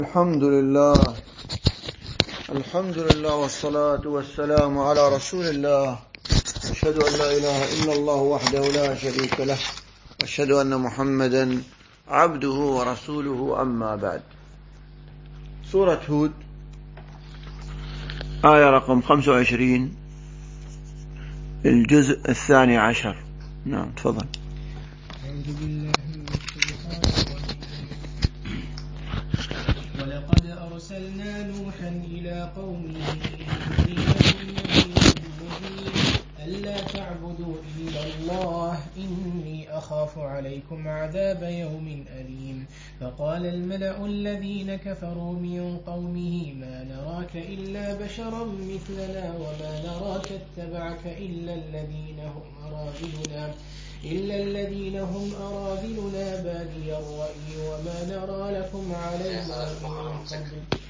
الحمد لله والصلاة والسلام على رسول الله. أشهد أن لا إله إلا الله وحده لا شريك له، أشهد أن محمدا عبده ورسوله. أما بعد. سورة هود آية رقم 25 الجزء 12. نعم تفضل. أعوذ بالله من الشيطان الرجيم. ولقد أرسلنا نوحا إلى قومه ألا تعبدوا إلا الله إني أخاف عليكم عذاب يوم أليم. فقال الملأ الذين كفروا من قومه ما نراك إلا بشرا مثلنا وما نراك اتبعك إلا الذين هم أراذلنا بادي الرأي وما نرى لكم علينا من فضل.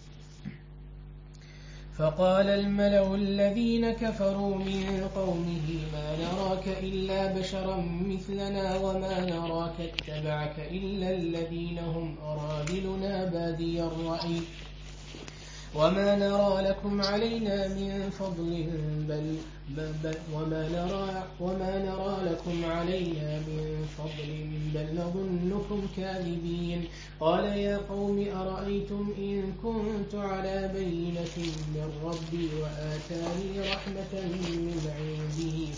فقال الملأ الذين كفروا من قومه ما نراك إلا بشرا مثلنا وما نراك اتبعك إلا الذين هم أراذلنا بادي الرأي وما نرى لكم علينا من فضل بل نظنكم كاذبين. قال يا قوم أرأيتم إن كنت على بينة من ربي وآتاني رحمة من عنده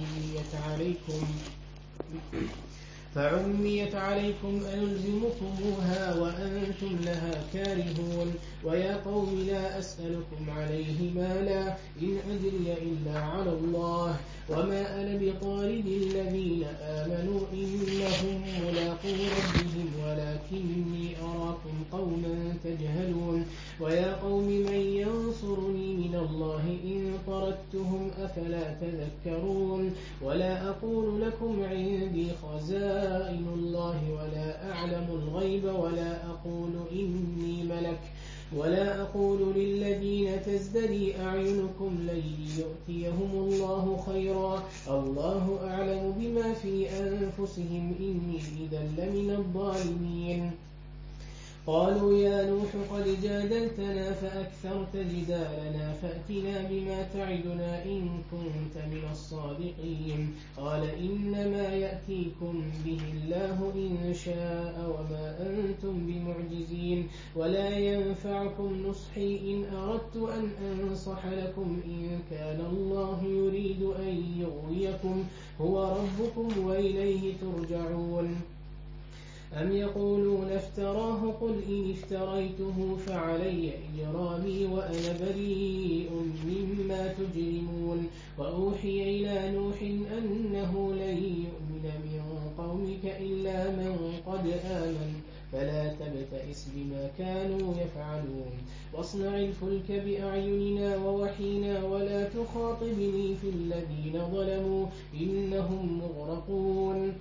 فعميت عليكم أنلزمكموها وأنتم لها كارهون. ويا قوم لا أسألكم عليه مالا إن أجري إلا على الله وما أنا بطارد الذين آمنوا إنهم ملاقو ربهم ولكني أراكم قوما تجهلون. ويا قوم من ينصرني من الله إن طردتهم أفلا تذكرون. ولا أقول لكم عندي خزائن الله ولا أعلم الغيب ولا أقول إني ملك ولا أقول للذين تزدري أعينكم لن يؤتيهم الله خيرا الله أعلم بما في أنفسهم إني إذا لمن الظالمين. قالوا يا نوح قد جادلتنا فأكثرت جدالنا فأتنا بما تعدنا إن كنت من الصادقين. قال إنما يأتيكم به الله إن شاء وما أنتم بمعجزين ولا ينفعكم نصحي إن أردت أن أنصح لكم إن كان الله يريد أن يغويكم هو ربكم وإليه ترجعون. أم يقولون افتراه قل إن افتريته فعلي إجرامي وأنا بريء مما تجرمون. وأوحي إلى نوح أنه لن يؤمن من قومك إلا من قد آمن فلا تبتئس بما كانوا يفعلون. واصنع الفلك بأعيننا ووحينا ولا تخاطبني في الذين ظلموا إنهم مغرقون.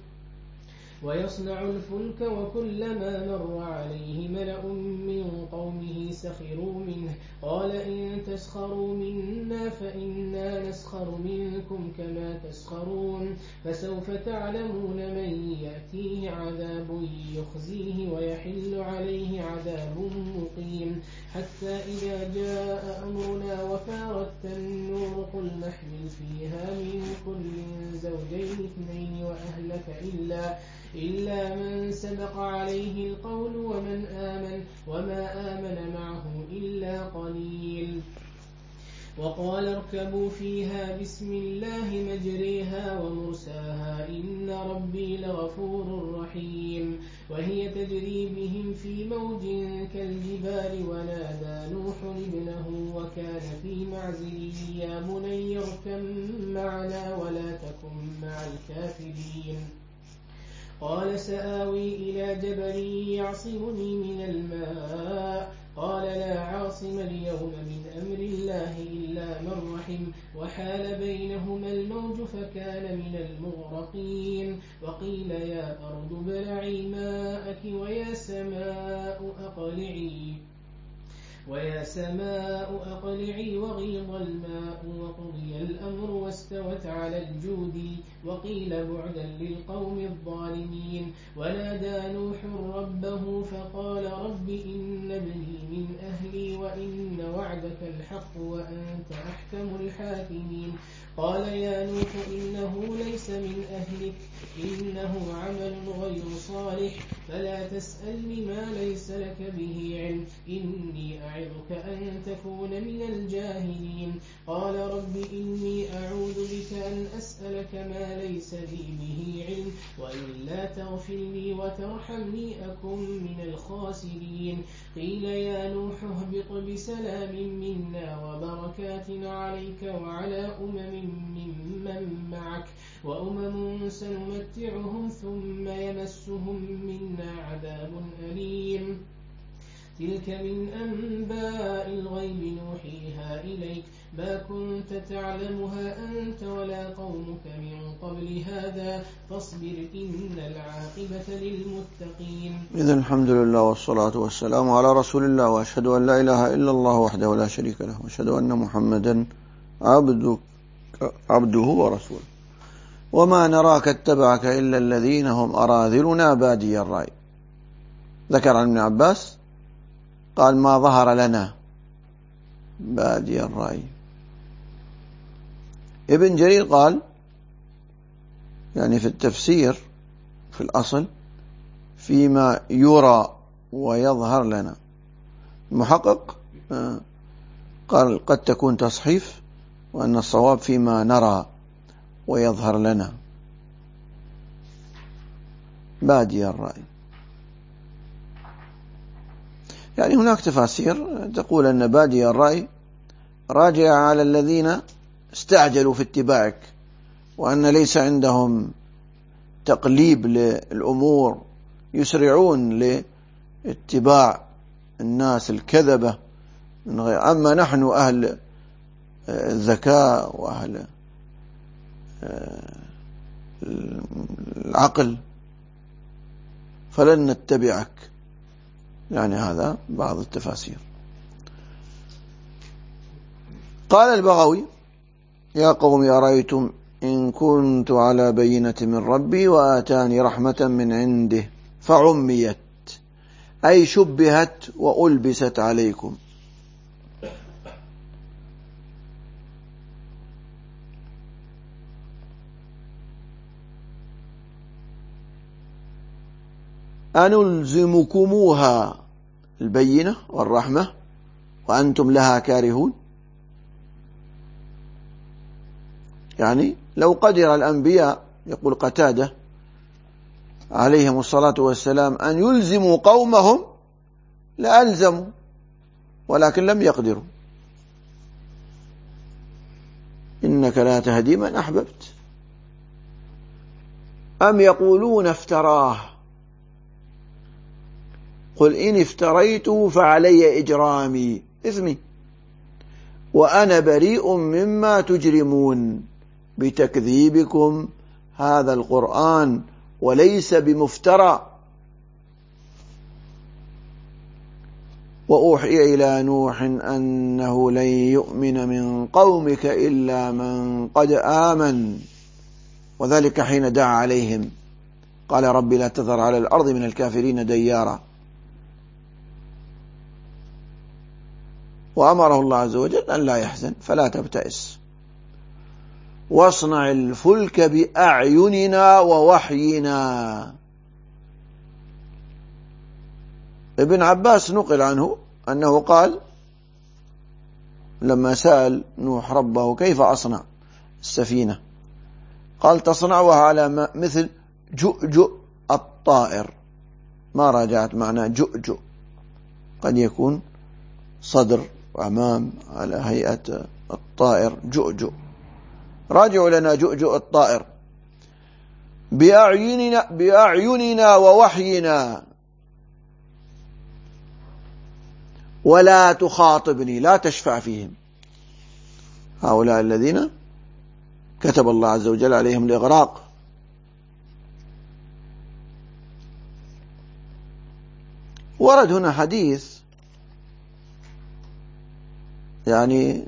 ويصنع الفلك وكلما مر عليه ملأ من قومه سخروا منه قال إن تسخروا منا فإنا نسخر منكم كما تسخرون. فسوف تعلمون من يأتيه عذاب يخزيه ويحل عليه عذاب مقيم. حتى إذا جاء أمرنا وفارت النور قل نحمل فيها من كل زوجين اثنين وأهلك إلا من سبق عليه القول وما آمن معه إلا قليل. وقال اركبوا فيها بسم الله مجريها ومرساها إن ربي لغفور رحيم. وهي تجري بهم في موج كالجبال ونادى نوح ابنه وكان في معزل يا بني اركب معنا ولا تكن مع الكافرين. قال سآوي إلى جبل يعصمني من الماء قال لا عاصم اليوم من أمر الله إلا من رحم وحال بينهما الموج فكان من المغرقين. وقيل يا أرض ابلعي ماءك ويا سماء أقلعي ويا سماء أقلعي وغيض الماء وقضي الأمر واستوت على الجود وقيل بعدا للقوم الظالمين ونادى نوح ربه فقال رب إن ابني من أهلي وإن وعدك الحق وأنت أحكم الحاكمين قال يا نوح إنه ليس من أهلك إنه عمل غير صالح فلا تسألني ما ليس لك به علم إني أعظك أن تكون من الجاهلين قال رب إني أعوذ بك أن أسألك ما ليس لي به علم وإلا تغفر لي وترحمني أكن من الخاسرين قيل يا نوح اهبط بسلام منا وبركات عليك وعلى ممن معك وأمم سنمتعهم ثم يمسهم منا عذاب أليم تلك من أنباء الغيب نوحيها إليك ما كنت تعلمها أنت ولا قومك من قبل هذا فاصبر إن العاقبة للمتقين. إذن الحمد لله والصلاة والسلام على رسول الله وأشهد أن لا إله إلا الله وحده لا شريك له وأشهد أن محمدا عبده ورسوله. وما نراك اتبعك إلا الذين هم أراذلنا بادي الرأي. ذكر عن ابن عباس قال ما ظهر لنا بادي الرأي. ابن جرير قال يعني في التفسير في الأصل فيما يرى ويظهر لنا. المحقق قال قد تكون تصحيف وأن الصواب فيما نرى ويظهر لنا بادي الرأي. يعني هناك تفاسير تقول أن بادي الرأي راجع على الذين استعجلوا في اتباعك وأن ليس عندهم تقليب للأمور يسرعون لاتباع الناس الكذبة من غير. أما نحن أهل الذكاء وأهل العقل فلن نتبعك. يعني هذا بعض التفاسير. قال البغوي يا قوم أرأيتم إن كنت على بينة من ربي وآتاني رحمة من عنده فعميت أي شبهت وألبست عليكم أنلزمكموها البينة والرحمة وأنتم لها كارهون. يعني لو قدر الأنبياء يقول قتادة عليهم الصلاة والسلام أن يلزموا قومهم لألزموا ولكن لم يقدروا. إنك لا تهدي من أحببت. أم يقولون افتراه قل إن افتريته فعلي إجرامي إثمي وأنا بريء مما تجرمون بتكذيبكم هذا القرآن وليس بمفترى. وأوحي إلى نوح أنه لن يؤمن من قومك إلا من قد آمن وذلك حين دعا عليهم قال رب لا تذر على الأرض من الكافرين ديارا. وأمره الله عز وجل أن لا يحزن فلا تبتئس واصنع الفلك بأعيننا ووحينا. ابن عباس نقل عنه أنه قال لما سأل نوح ربه كيف أصنع السفينة قال تصنعها على مثل جؤجؤ الطائر. ما راجعت معنى جؤجؤ قد يكون صدر وأمام على هيئة الطائر جؤجؤ. راجعوا لنا جؤجؤ الطائر بأعيننا ووحينا ولا تخاطبني لا تشفع فيهم. هؤلاء الذين كتب الله عز وجل عليهم الإغراق. ورد هنا حديث يعني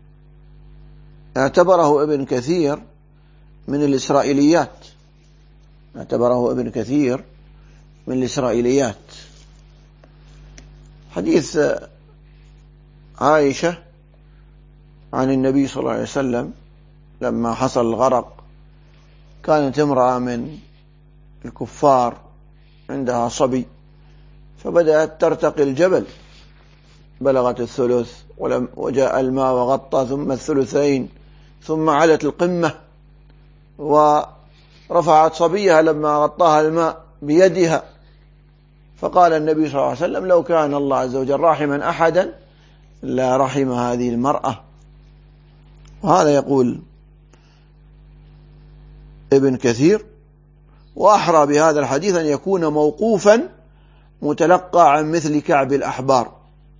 اعتبره ابن كثير من الإسرائيليات، اعتبره ابن كثير من الإسرائيليات. حديث عائشة عن النبي صلى الله عليه وسلم لما حصل الغرق، كانت امرأة من الكفار عندها صبي، فبدأت ترتقي الجبل، بلغت الثلث وجاء الماء وغطى ثم الثلثين، ثم علت القمة ورفعت صبيها لما غطاها الماء بيدها. فقال النبي صلى الله عليه وسلم: لو كان الله عز وجل راحما أحدا لا رحم هذه المرأة. وهذا يقول ابن كثير: وأحرى بهذا الحديث أن يكون موقوفا متلقى عن مثل كعب الأحبار.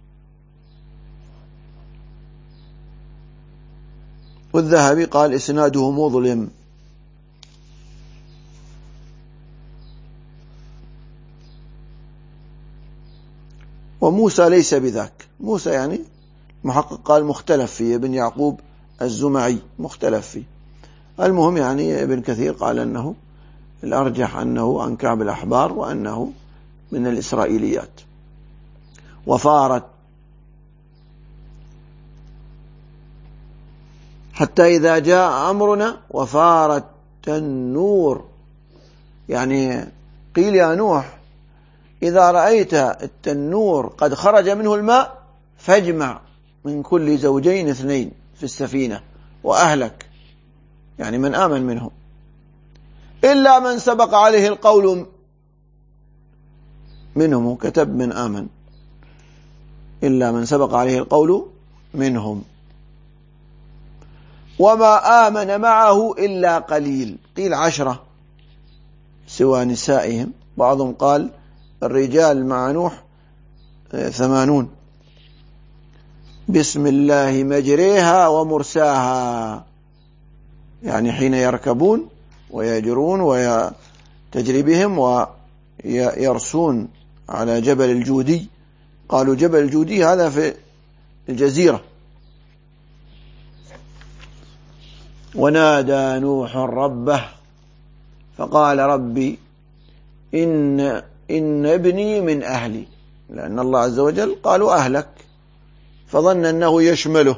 والذهبي قال: إسناده مظلم. وموسى ليس بذاك. موسى يعني محقق قال مختلف فيه، ابن يعقوب الزمعي مختلف فيه. المهم يعني ابن كثير قال أنه الأرجح أنه عن كعب الأحبار وأنه من الإسرائيليات. وفارت حتى إذا جاء أمرنا وفارت التنور، يعني قيل يا نوح: إذا رأيت التنور قد خرج منه الماء فاجمع من كل زوجين 2 في السفينة وأهلك، يعني من آمن منهم، إلا من سبق عليه القول منهم. كتب من آمن، إلا من سبق عليه القول منهم. وما آمن معه إلا قليل، قيل 10 سوى نسائهم. بعضهم قال الرجال مع نوح 80. بسم الله مجريها ومرساها، يعني حين يركبون ويجرون وتجري بهم ويرسون على جبل الجودي. قالوا جبل الجودي هذا في الجزيرة. ونادى نوح ربه فقال: ربي إن ابني من أهلي، لأن الله عز وجل قالوا أهلك، فظن أنه يشمله.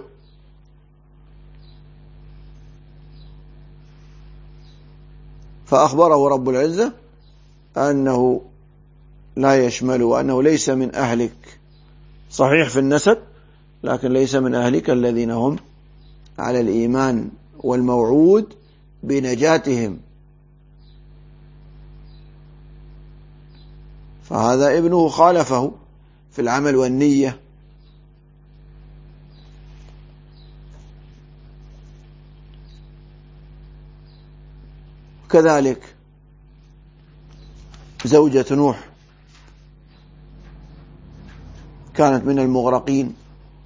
فأخبره رب العزة أنه لا يشمله، وأنه ليس من أهلك، صحيح في النسب لكن ليس من أهلك الذين هم على الإيمان والموعود بنجاتهم. فهذا ابنه خالفه في العمل والنية. كذلك زوجة نوح كانت من المغرقين.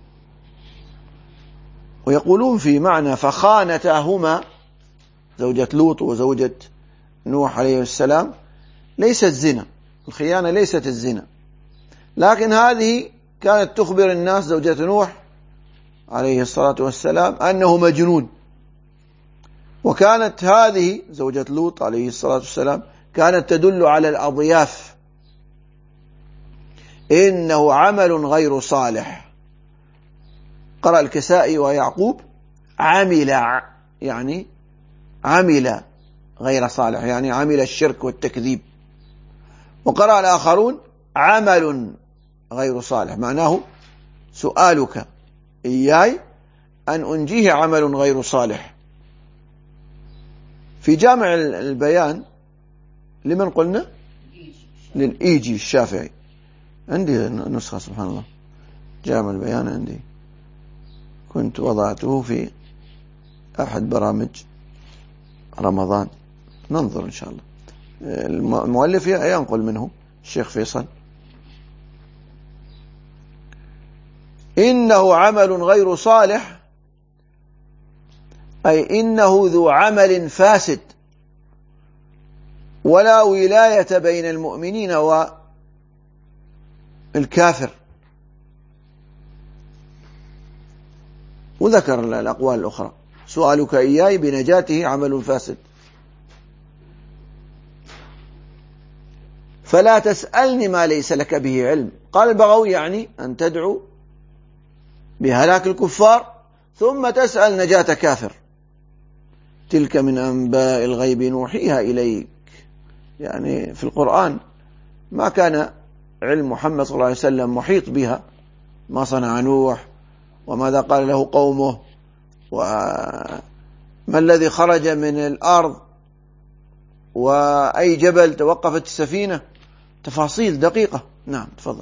ويقولون في معنى فخانتاهما، زوجة لوط وزوجة نوح عليه السلام، ليست زنا، الخيانة ليست الزنا، لكن هذه كانت تخبر الناس زوجة نوح عليه الصلاة والسلام أنه مجنون. وكانت هذه زوجة لوط عليه الصلاة والسلام كانت تدل على الأضياف: إنه عمل غير صالح. قرأ الكسائي ويعقوب عمل، يعني عمل غير صالح، يعني عمل الشرك والتكذيب. وقرأ الآخرون عمل غير صالح، معناه سؤالك إياي أن أنجيه عمل غير صالح. في جامع البيان لمن قلنا؟ للإيجي الشافعي. عندي نسخة سبحان الله، جامع البيان عندي، كنت وضعته في أحد برامج رمضان، ننظر إن شاء الله. المؤلف ينقل منه الشيخ فيصل: إنه عمل غير صالح، أي إنه ذو عمل فاسد، ولا ولاية بين المؤمنين والكافر. وذكر الأقوال الأخرى. سؤالك إياي بنجاته عمل فاسد. فلا تسألني ما ليس لك به علم. قال البغوي يعني أن تدعو بهلاك الكفار ثم تسأل نجاة كافر. تلك من أنباء الغيب نوحيها إليك. يعني في القرآن ما كان علم محمد صلى الله عليه وسلم محيط بها، ما صنع نوح وماذا قال له قومه وما الذي خرج من الأرض وأي جبل توقفت السفينة، تفاصيل دقيقة. نعم تفضل.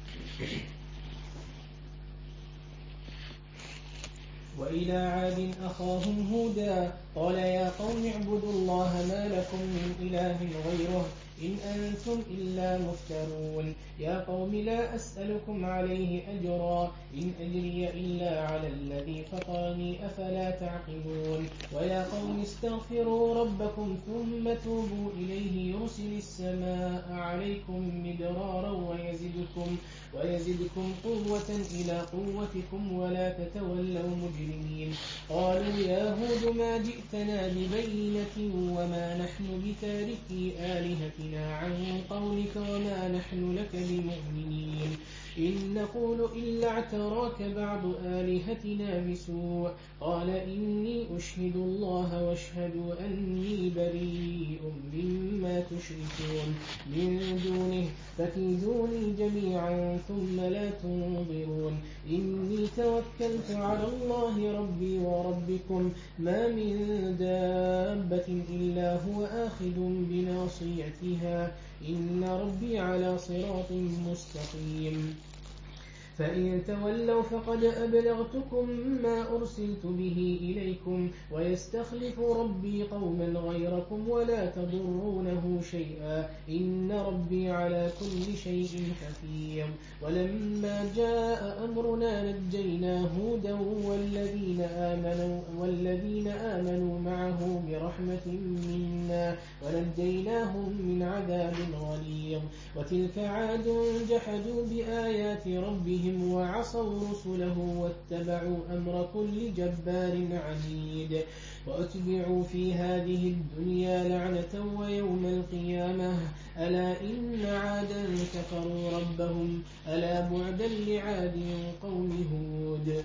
وإلى عاد أخاهم هودا قال يا قوم اعبدوا الله ما لكم من إله غيره إن أنتم إلا مفترون. يا قوم لا أسألكم عليه أجرا إن أجري إلا على الذي فطرني أفلا تعقلون. ويا قوم استغفروا ربكم ثم توبوا إليه يرسل السماء عليكم مدرارا ويزدكم قوة إلى قوتكم ولا تتولوا مجرمين. قالوا يا هود ما جئتنا ببينة وما نحن بتاركي آلهتنا عن قولك وما نحن لك بمؤمنين إن نقول إلا اعتراك بعض آلهتنا بسوء. قال إني أشهد الله واشهدوا أني بريء مما تشركون من دونه فكيدوني جميعا ثم لا تنظرون. إني توكلت على الله ربي وربكم ما من دابة إلا هو آخذ بناصيتها إن ربي على صراط مستقيم. فإن تولوا فقد أبلغتكم ما أرسلت به إليكم ويستخلف ربي قوما غيركم ولا تضرونه شيئا إن ربي على كل شيء حفيظ. ولما جاء أمرنا نجينا هودا والذين آمنوا معه برحمة منا ونجيناهم من عذاب غليظ. وتلك عاد جحدوا بآيات ربهم وعصوا رسله واتبعوا أمر كل جبار عنيد. وأتبعوا في هذه الدنيا لعنة ويوم القيامة ألا إن عادا كفروا ربهم ألا بعدا لعاد قوم هود.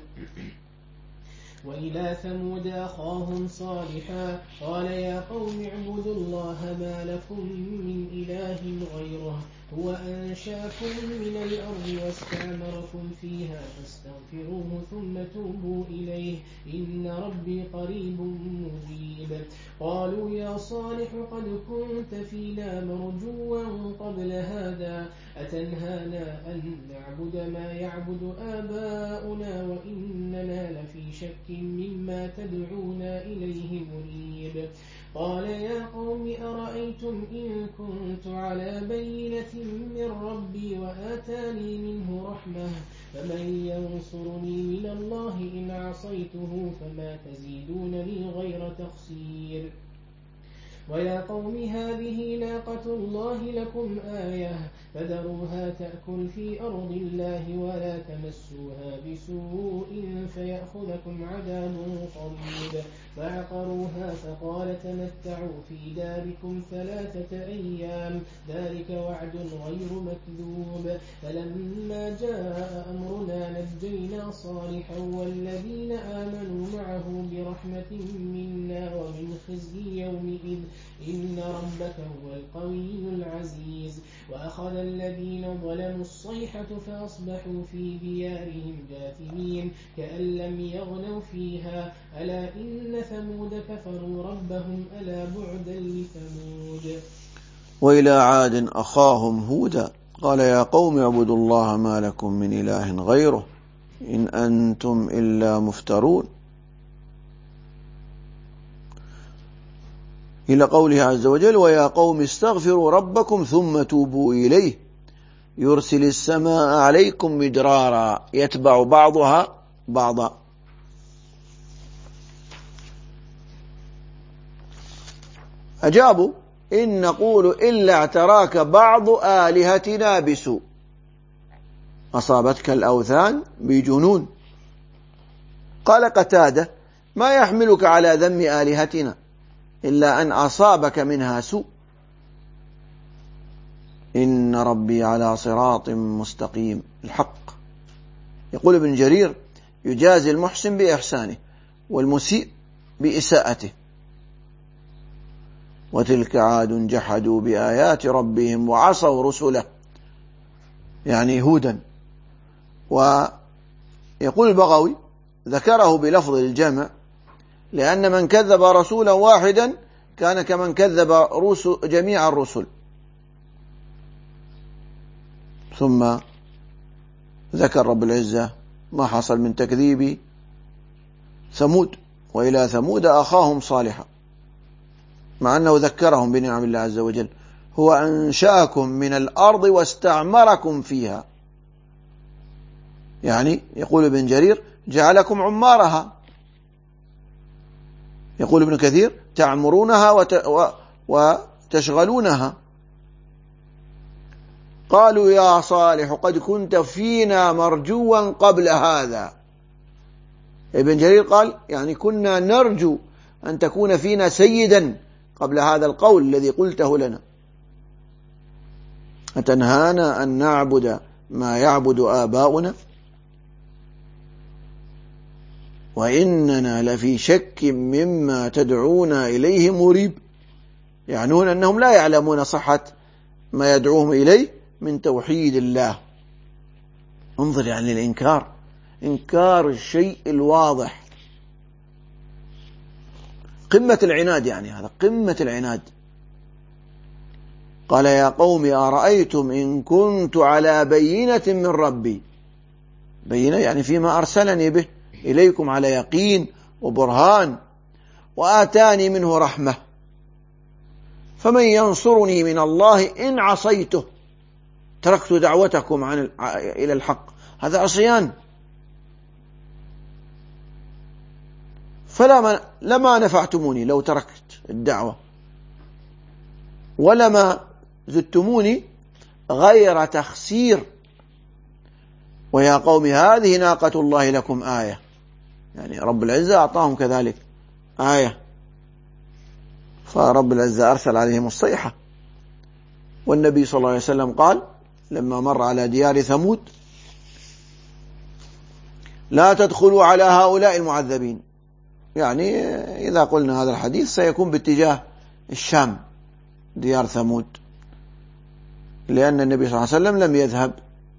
وإلى ثمود أخاهم صالحا قال يا قوم اعبدوا الله ما لكم من إله غيره هو أنشأكم من الأرض واستعمركم فيها فاستغفروه ثم توبوا إليه إن ربي قريب مجيب. قالوا يا صالح قد كنت فينا مرجوا قبل هذا أتنهانا أن نعبد ما يعبد آباؤنا وإننا لفي شك مما تدعونا إليه مريب. قال يا قوم أرأيتم إن كنت على بينة من ربي وآتاني منه رحمة فمن ينصرني من الله إن عصيته فما تزيدونني غير تخسير. ويا قوم هذه ناقة الله لكم آية فذروها تأكل في أرض الله ولا تمسوها بسوء فيأخذكم عذاب قريب. فعقروها فقال تمتعوا في داركم 3 أيام ذلك وعد غير مكذوب. فلما جاء أمرنا نجينا صالحا والذين آمنوا معه برحمة منا ومن خزي يومئذ إن ربك هو القوي العزيز. وأخذ الذين ظلموا الصيحة فأصبحوا في ديارهم جاثمين كأن لم يغنوا فيها ألا إن ثمود كفروا ربهم ألا بعدا لثمود. وإلى عاد أخاهم هودا قال يا قوم اعبدوا الله ما لكم من إله غيره إن أنتم إلا مفترون إلى قوله عز وجل ويا قوم استغفروا ربكم ثم توبوا إليه يرسل السماء عليكم مدرارا يتبع بعضها بعضا. أجابوا إن نقول إلا اعتراك بعض آلهتنا بسوء أصابتك الأوثان بجنون قال قتادة: ما يحملك على ذم آلهتنا إلا أن أصابك منها سوء، إن ربي على صراط مستقيم. الحق. يقول ابن جرير: يجازي المحسن بإحسانه والمسيء بإساءته. وتلك عاد جحدوا بآيات ربهم وعصوا رسله، يعني هودا. ويقول البغوي: ذكره بلفظ الجمع لأن من كذب رسولا واحدا كان كمن كذب جميع الرسل. ثم ذكر رب العزة ما حصل من تكذيب ثمود: وإلى ثمود أخاهم صالحا، مع أنه ذكرهم بنعم الله عز وجل. هو أنشأكم من الأرض واستعمركم فيها، يعني يقول ابن جرير: جعلكم عمارها. يقول ابن كثير: تعمرونها وتشغلونها. قالوا: يا صالح قد كنت فينا مرجوا قبل هذا. ابن جرير قال: يعني كنا نرجو أن تكون فينا سيدا قبل هذا القول الذي قلته لنا. أتنهانا أن نعبد ما يعبد آباؤنا وإننا لفي شك مما تدعونا إليه مريب. يعنون أنهم لا يعلمون صحة ما يدعوهم إليه من توحيد الله. انظر يعني الإنكار، إنكار الشيء الواضح، قمة العناد، يعني هذا قمة العناد. قال: يا قوم أرأيتم إن كنت على بينة من ربي، بينة يعني فيما أرسلني به إليكم على يقين وبرهان، وآتاني منه رحمة، فمن ينصرني من الله إن عصيته، تركت دعوتكم إلى الحق، هذا عصيان. لما نفعتموني لو تركت الدعوة، ولما زدتموني غير تخسير. ويا قوم هذه ناقة الله لكم آية، يعني رب العزة أعطاهم كذلك آية، فرب العزة أرسل عليهم الصيحة. والنبي صلى الله عليه وسلم قال لما مر على ديار ثمود: لا تدخلوا على هؤلاء المعذبين. يعني إذا قلنا هذا الحديث سيكون باتجاه الشام، ديار ثمود، لأن النبي صلى الله عليه وسلم لم يذهب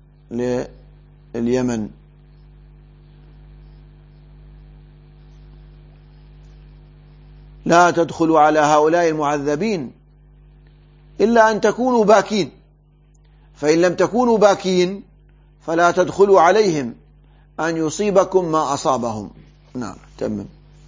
لليمن. لا تدخلوا على هؤلاء المعذبين إلا أن تكونوا باكين، فإن لم تكونوا باكين فلا تدخلوا عليهم أن يصيبكم ما أصابهم. نعم، تمام.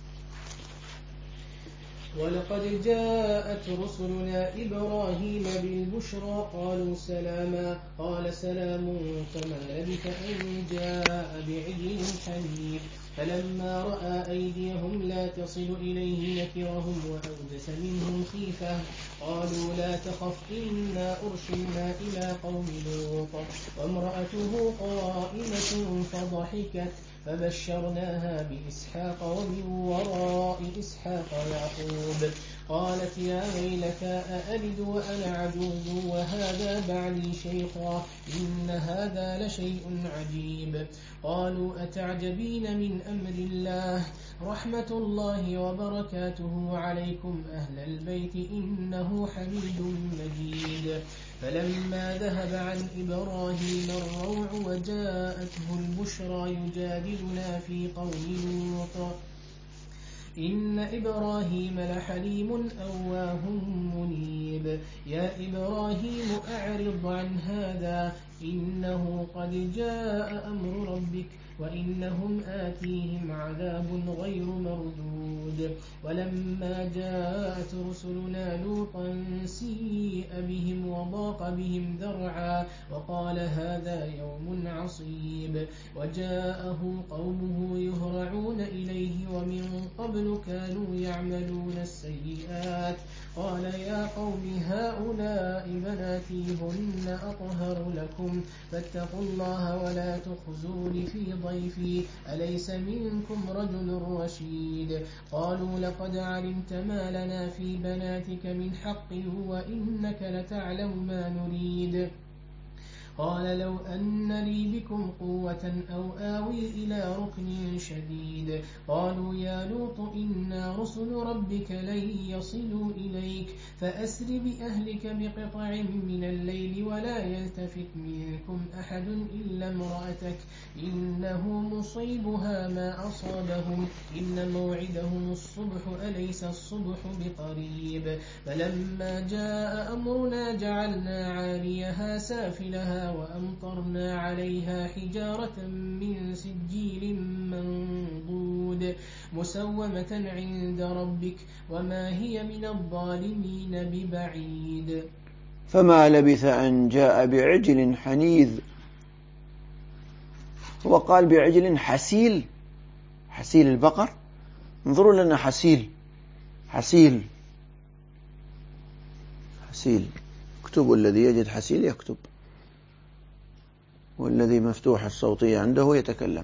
ولقد جاءت رسلنا إبراهيم بالبشرى قالوا سلاما، قال سلام، فما لبث أن جاء بعجل حنيف. فلما رأى أيديهم لا تصل إليه نكرهم وأوجس منهم خيفة. قالوا لا تخف إنا أرسلنا إلى قوم لوط وامرأته قائمة فضحكت فبشرناها بإسحاق ومن وراء إسحاق يعقوب. قالت يا ويلتى أألد وأنا عجوز وهذا بعلي شيخا إن هذا لشيء عجيب. قالوا أتعجبين من أمر الله رحمة الله وبركاته عليكم أهل البيت إنه حميد مجيد. فلما ذهب عن إبراهيم الروع وجاءته البشرى يجادلنا في قوم لوط إن إبراهيم لحليم أواه منيب. يا إبراهيم أعرض عن هذا إنه قد جاء أمر ربك وإنهم آتيهم عذاب غير مردود. ولما جاءت رسلنا لوطا سيء بهم وضاق بهم ذرعا وقال هذا يوم عصيب. وجاءه قومه يهرعون إليه ومن قبل كانوا يعملون السيئات. قال يا قوم هؤلاء بناتي هن أطهر لكم فاتقوا الله ولا تخزون في ضيفي أليس منكم رجل رشيد قالوا لقد علمت ما لنا في بناتك من حق وإنك لتعلم ما نريد قال لو أن لي بكم قوة أو آوي إلى ركن شديد قالوا يا لوط إنا رسل ربك لن يصلوا إليك فأسر بأهلك بقطع من الليل ولا يلتفت منكم أحد إلا امرأتك إنه مصيبها ما أصابهم إن موعدهم الصبح أليس الصبح بقريب فلما جاء أمرنا جعلنا عاليها سافلها وأمطرنا عليها حجارة من سجيل منضود مسومة عند ربك وما هي من الظالمين ببعيد. فما لبث أن جاء بعجل حنيذ. وقال بعجل حسيل، حسيل البقر. انظروا لنا حسيل، حسيل، حسيل. اكتبوا الذي يجد حسيل يكتب، والذي مفتوح الصوتية عنده يتكلم.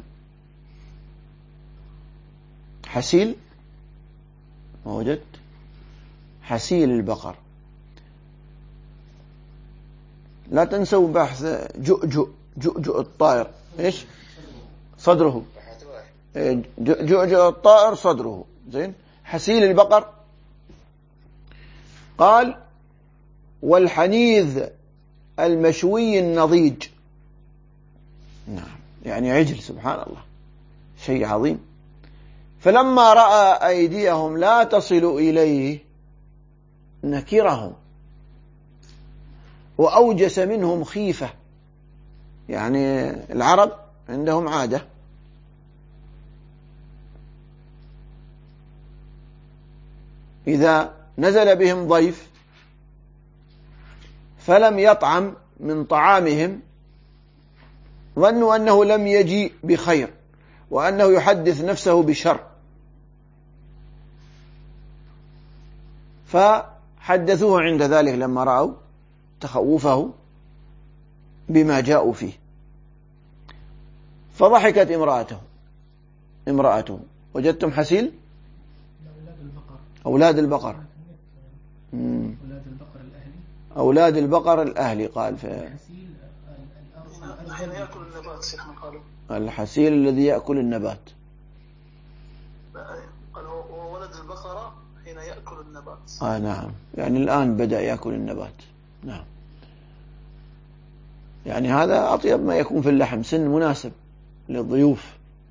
حسيل، ما وجدت؟ حسيل البقر. لا تنسوا بحث جؤجؤ، جؤجؤ الطائر ايش صدره، جؤجؤ الطائر صدره. زين. حسيل البقر. قال والحنيذ المشوي النضيج. نعم، يعني عجل. سبحان الله، شيء عظيم. فلما رأى أيديهم لا تصل إليه نكرهم وأوجس منهم خيفة. يعني العرب عندهم عادة إذا نزل بهم ضيف فلم يطعم من طعامهم ظنوا أنه لم يجيء بخير وأنه يحدث نفسه بشر، فحدثوه عند ذلك لما رأوا تخوفه بما جاءوا فيه. فضحكت امرأته. وجدتم حسيل؟ أولاد البقر. أولاد البقر الأهلي. قال الحسيل الذي يأكل النبات. قال هو ولد البقرة حين يأكل النبات. نعم، يعني الآن بدأ يأكل النبات. نعم، يعني هذا أطيب ما يكون في اللحم، سن مناسب للضيوف.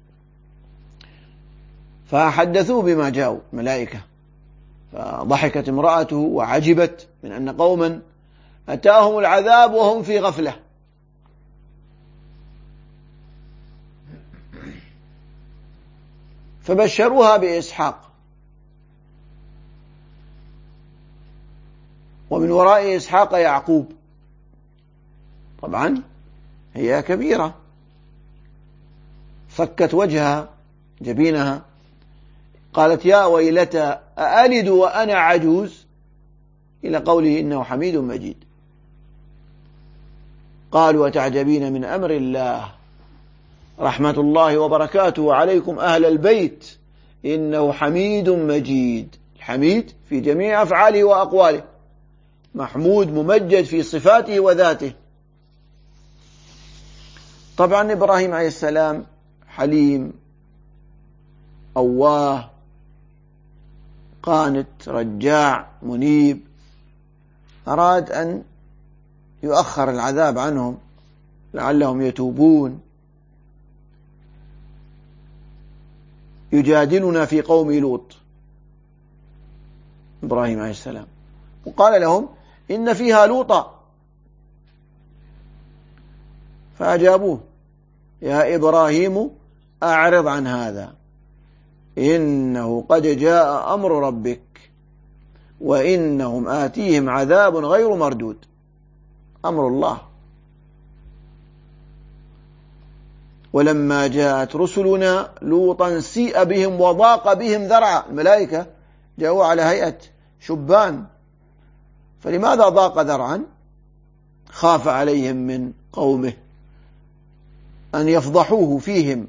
فحدثوه بما جاءوا ملائكة، فضحكت امرأته وعجبت من أن قوما أتاهم العذاب وهم في غفلة. فبشروها بإسحاق، ومن وراء إسحاق يعقوب. طبعا هي كبيرة، فكت وجهها جبينها، قالت يا ويلتى أألد وأنا عجوز، إلى قوله إنه حميد مجيد. قالوا وتعجبين من أمر الله رحمة الله وبركاته عليكم أهل البيت إنه حميد مجيد. الحميد في جميع أفعاله وأقواله، محمود ممجد في صفاته وذاته. طبعا إبراهيم عليه السلام حليم أواه قانت رجاع منيب، أراد أن يؤخر العذاب عنهم لعلهم يتوبون. يجادلنا في قوم لوط إبراهيم عليه السلام، وقال لهم إن فيها لوطا، فأجابوه يا إبراهيم أعرض عن هذا إنه قد جاء أمر ربك وإنهم آتيهم عذاب غير مردود. أمر الله. ولما جاءت رسلنا لوطا سيء بهم وضاق بهم ذرعا. الملائكة جاءوا على هيئة شبان فلماذا ضاق ذرعا؟ خاف عليهم من قومه أن يفضحوه فيهم،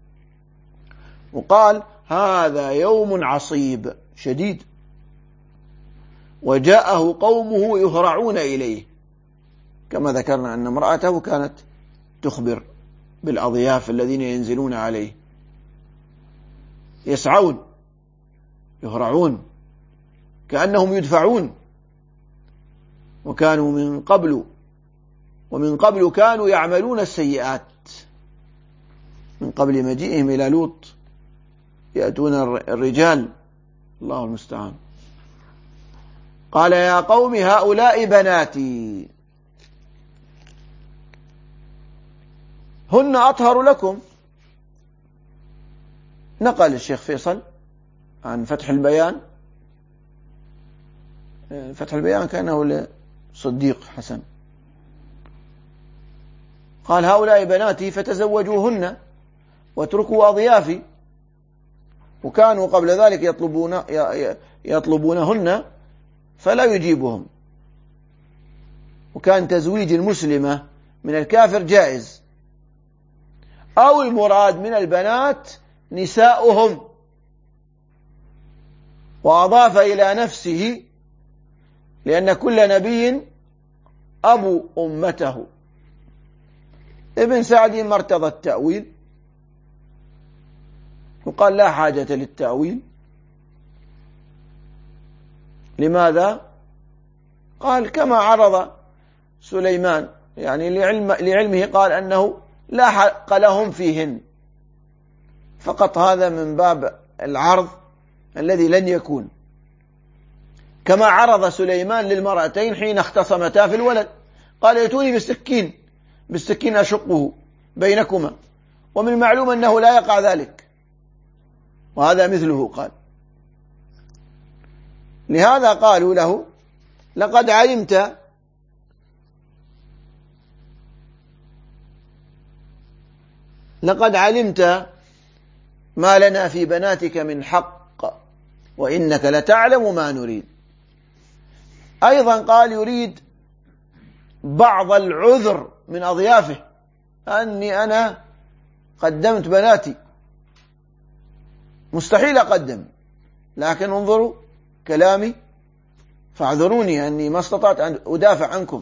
وقال هذا يوم عصيب شديد، وجاءه قومه يهرعون إليه، كما ذكرنا أن امرأته كانت تخبر بالأضياف الذين ينزلون عليه، يسعون يهرعون كأنهم يدفعون. وكانوا ومن قبل كانوا يعملون السيئات، من قبل مجيئهم إلى لوط يأتون الرجال، الله المستعان. قال يا قوم هؤلاء بناتي هن أطهر لكم. نقل الشيخ فيصل عن فتح البيان، فتح البيان كأنه لصديق حسن، قال هؤلاء بناتي فتزوجوهن واتركوا أضيافي. وكانوا قبل ذلك يطلبونهن فلا يجيبهم، وكان تزويج المسلمة من الكافر جائز، أو المراد من البنات نساؤهم، وأضاف إلى نفسه لأن كل نبي أبو أمته. ابن سعدي ما ارتضى التأويل وقال لا حاجة للتأويل. لماذا؟ قال كما عرض سليمان، يعني لعلمه قال أنه لا حق لهم فيهن، فقط هذا من باب العرض الذي لن يكون، كما عرض سليمان للمرأتين حين اختصمتا في الولد، قال ائتوني بالسكين أشقه بينكما، ومن المعلوم أنه لا يقع ذلك، وهذا مثله قال. لهذا قالوا له لقد علمت ما لنا في بناتك من حق، وإنك لتعلم ما نريد. أيضا قال يريد بعض العذر من أضيافه، أني أنا قدمت بناتي، مستحيل أقدم، لكن انظروا كلامي فاعذروني أني ما استطعت أن أدافع عنكم.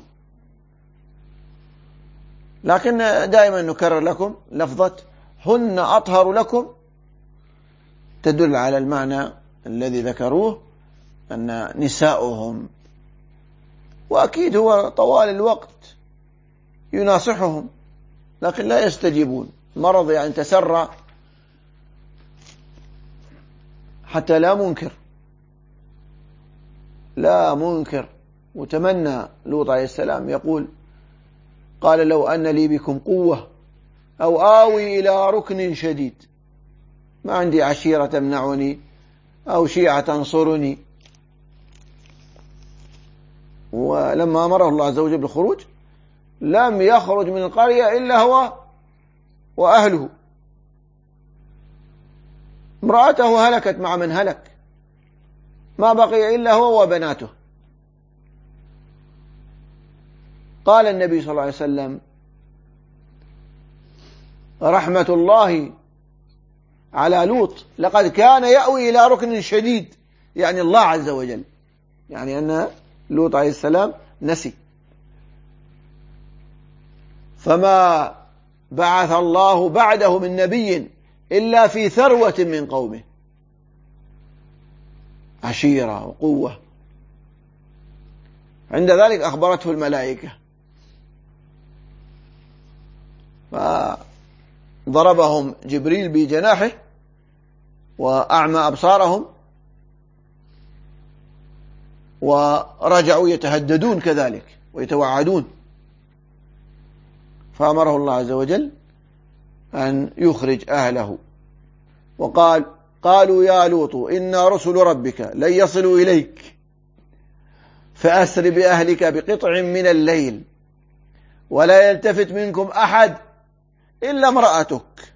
لكن دائما نكرر لكم لفظة هن أطهر لكم تدل على المعنى الذي ذكروه، أن نساؤهم. وأكيد هو طوال الوقت يناصحهم لكن لا يستجيبون، مرض يعني تسرع حتى لا منكر. وتمنى لوط عليه السلام يقول قال لو أن لي بكم قوة أو آوي إلى ركن شديد، ما عندي عشيرة تمنعني أو شيعة تنصرني. ولما أمره الله عز وجل بالخروج لم يخرج من القرية إلا هو وأهله، امرأته هلكت مع من هلك، ما بقي إلا هو وبناته. قال النبي صلى الله عليه وسلم رحمة الله على لوط لقد كان يأوي إلى ركن شديد، يعني الله عز وجل، يعني أن لوط عليه السلام نسي. فما بعث الله بعده من نبي إلا في ثروة من قومه، عشيرة وقوة. عند ذلك أخبرته الملائكة فضربهم جبريل بجناحه وأعمى أبصارهم، ورجعوا يتهددون كذلك ويتوعدون، فأمره الله عز وجل أن يخرج أهله. قالوا يا لوط إنا رسل ربك لن يصلوا إليك فأسر بأهلك بقطع من الليل ولا يلتفت منكم أحد إلا امرأتك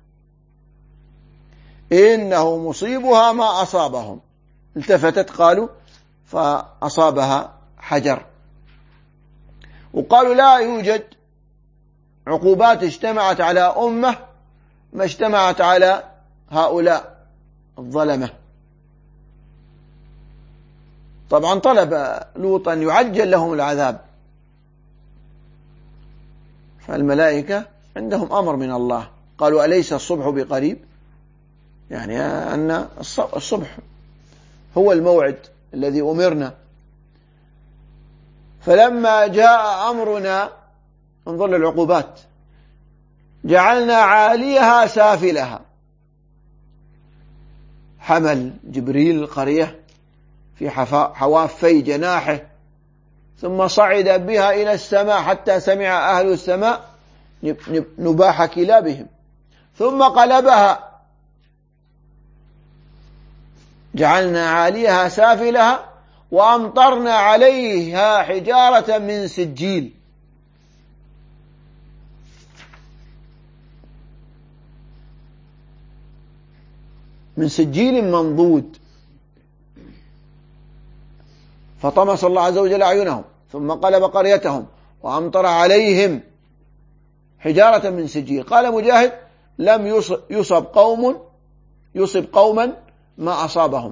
إنه مصيبها ما أصابهم. التفتت قالوا فأصابها حجر وقالوا لا يوجد عقوبات اجتمعت على أمة ما اجتمعت على هؤلاء الظلمة. طبعا طلب لوط أن يعجل لهم العذاب، فالملائكة عندهم أمر من الله، قالوا أليس الصبح بقريب، يعني أن الصبح هو الموعد الذي أمرنا. فلما جاء أمرنا، انظر للعقوبات، جعلنا عاليها سافلها، حمل جبريل القرية في حوافي جناحه، ثم صعد بها إلى السماء حتى سمع أهل السماء نباح كلابهم، ثم قلبها، جعلنا عاليها سافلها وأمطرنا عليها حجارة من سجيل. من سجيل منضود، فطمس الله عز وجل أعينهم ثم قلب قريتهم وأمطر عليهم حجارة من سجيل. قال مجاهد لم يصب قوما ما أصابهم،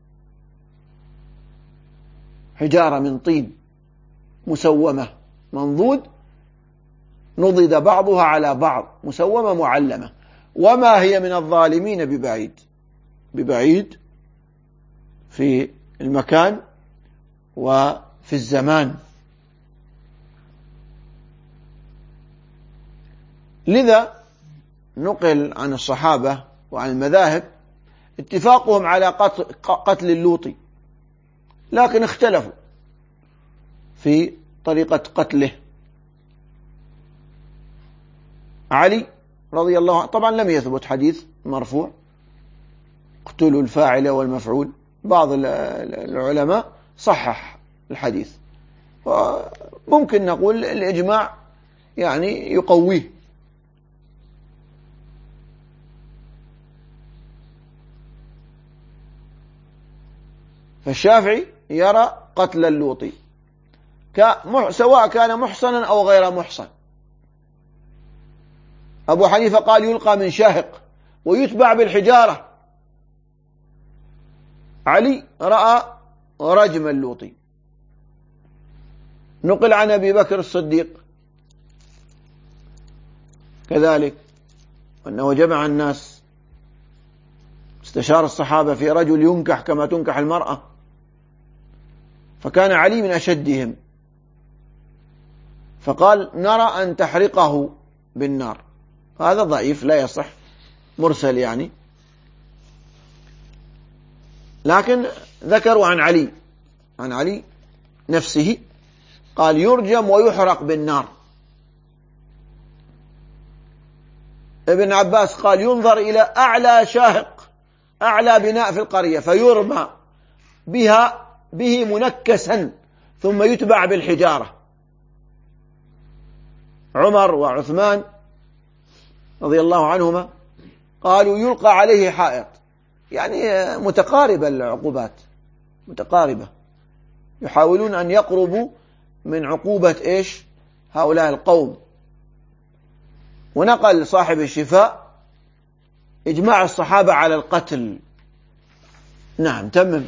حجارة من طين مسومة منضود، نضد بعضها على بعض، مسومة معلمة، وما هي من الظالمين ببعيد في المكان وفي الزمان. لذا نقل عن الصحابة وعن المذاهب اتفاقهم على قتل اللوطي، لكن اختلفوا في طريقة قتله. علي رضي الله عنه، طبعا لم يثبت حديث مرفوع اقتلوا الفاعل والمفعول، بعض العلماء صحح الحديث، وممكن نقول الإجماع يعني يقويه. فالشافعي يرى قتل اللوطي سواء كان محصنا أو غير محصن. أبو حنيفة قال يلقى من شاهق ويتبع بالحجارة. علي رأى رجم اللوطي. نقل عن أبي بكر الصديق كذلك أنه جمع الناس، استشار الصحابة في رجل ينكح كما تنكح المرأة، فكان علي من أشدهم، فقال نرى أن تحرقه بالنار. هذا ضعيف لا يصح، مرسل يعني، لكن ذكروا عن علي نفسه قال يرجم ويحرق بالنار. ابن عباس قال ينظر إلى أعلى شاهق، أعلى بناء في القرية، فيرمى به منكسا ثم يتبع بالحجارة. عمر وعثمان رضي الله عنهما قالوا يلقى عليه حائط، يعني متقاربة العقوبات، متقاربة، يحاولون أن يقربوا من عقوبة هؤلاء القوم. ونقل صاحب الشفاء إجماع الصحابة على القتل. نعم تمم.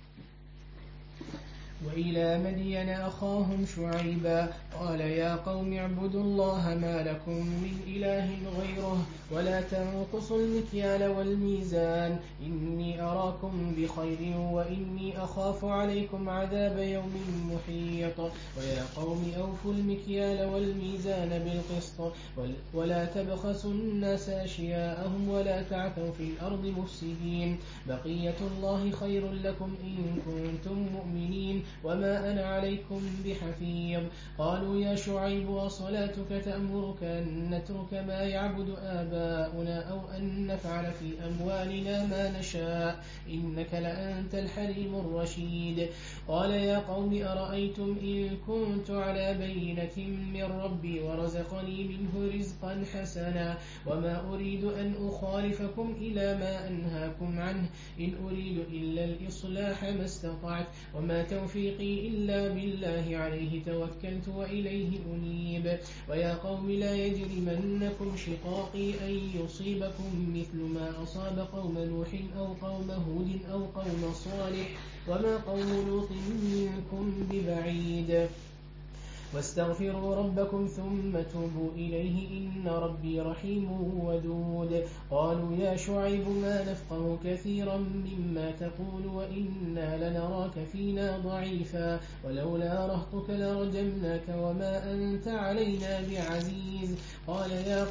وإلى مدين أخاهم شعيبا قال يا قوم اعبدوا الله ما لكم من إله غيره ولا تنقصوا المكيال والميزان إني أراكم بخير وإني أخاف عليكم عذاب يوم محيط ويا قوم أوفوا المكيال والميزان بالقسط ولا تبخسوا الناس أشياءهم ولا تعثوا في الأرض مفسدين بقية الله خير لكم إن كنتم مؤمنين وما أنا عليكم بحفيظ قالوا يا شعيب وصلاتك تأمرك أن نترك ما يعبد آباؤنا أو أن نفعل في أموالنا ما نشاء إنك لأنت الحليم الرشيد قال يا قوم أرأيتم إن كنت على بينة من ربي ورزقني منه رزقا حسنا وما أريد أن أخالفكم إلى ما أنهاكم عنه إن أريد إلا الإصلاح ما استطعت وما توفيقي توفيقي إلا بالله عليه توكلت وإليه أنيب ويا قوم لا يجرمنكم شقاقي أن يصيبكم مثل ما أصاب قوم نوح أو قوم هود أو قوم صالح وما قوم لوط منكم ببعيد واستغفروا ربكم ثم توبوا إليه إن ربي رحيم ودود قالوا يا شعيب ما نفقه كثيرا مما تقول وإنا لنراك فينا ضعيفا ولولا رهطك لرجمناك وما أنت علينا بعزيز قال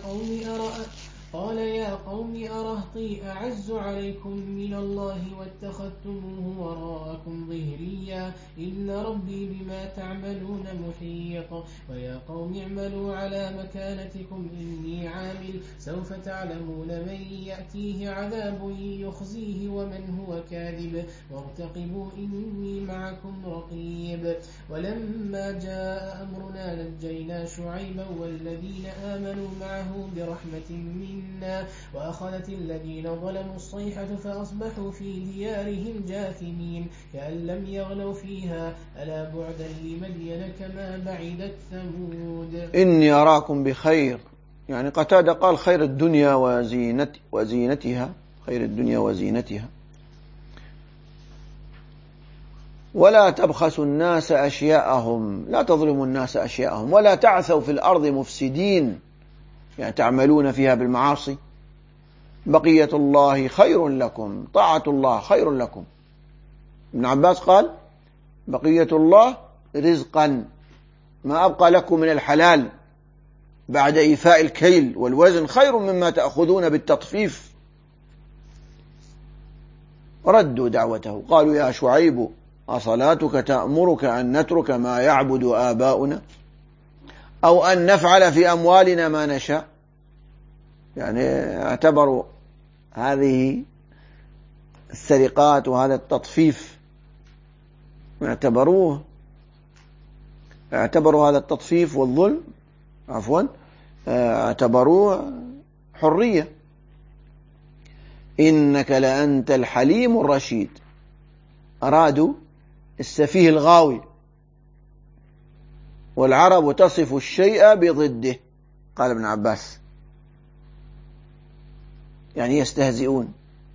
يا قوم أرهطي أعز عليكم من الله واتخذتموه وراءكم ظهريا إن ربي بما تعملون محيط ويا قوم اعملوا على مكانتكم إني عامل سوف تعلمون من يأتيه عذاب يخزيه ومن هو كاذب وارتقبوا إني معكم رقيب ولما جاء أمرنا نجينا شعيبا والذين آمنوا معه برحمة منا وأخذت الذين ظلموا الصيحة فأصبحوا في ديارهم جاثمين كأن لم يغنوا فيها ألا بعدا لمدين كما بعدت ثمود إني أراكم بخير. يعني قتادة قال خير الدنيا وزينتها خير الدنيا وزينتها ولا تبخسوا الناس أشياءهم لا تظلموا الناس أشياءهم ولا تعثوا في الأرض مفسدين يعني تعملون فيها بالمعاصي بقية الله خير لكم طاعة الله خير لكم. ابن عباس قال بقية الله رزقا ما أبقى لكم من الحلال بعد إيفاء الكيل والوزن خير مما تأخذون بالتطفيف. ردوا دعوته قالوا يا شعيب أصلاتك تأمرك أن نترك ما يعبد آباؤنا أو أن نفعل في أموالنا ما نشاء. يعني اعتبروا هذه السرقات وهذا التطفيف اعتبروا هذا التطفيف والظلم اعتبروه حرية. إنك لأنت الحليم الرشيد. أرادوا السفيه الغاوي والعرب تصف الشيء بضده قال ابن عباس يعني يستهزئون.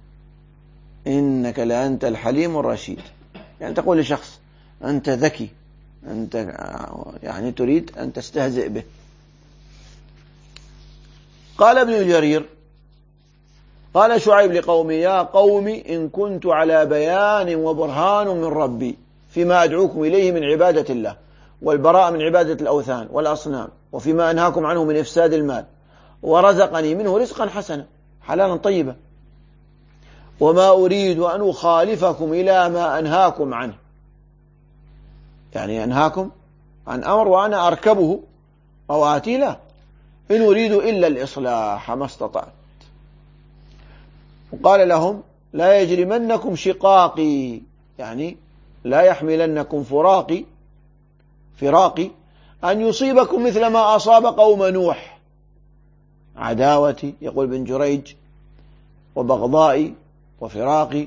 إنك لأنت الحليم الرشيد يعني تقول لشخص أنت ذكي أنت يعني تريد أن تستهزئ به. قال ابن جرير قال شعيب لقومي يا قوم إن كنت على بيان وبرهان من ربي فيما أدعوكم إليه من عبادة الله والبراء من عبادة الأوثان والأصنام وفيما أنهاكم عنه من إفساد المال ورزقني منه رزقا حسنا حلالا طيبا وما أريد أن أخالفكم إلى ما أنهاكم عنه يعني أنهاكم عن أمر وأنا أركبه أو آتي لا إن أريد إلا الإصلاح ما استطعت. وقال لهم لا يجرمنكم شقاقي يعني لا يحملنكم فراقي أن يصيبكم مثل ما أصاب قوم نوح عداوتي يقول ابن جريج وبغضائي وفراقي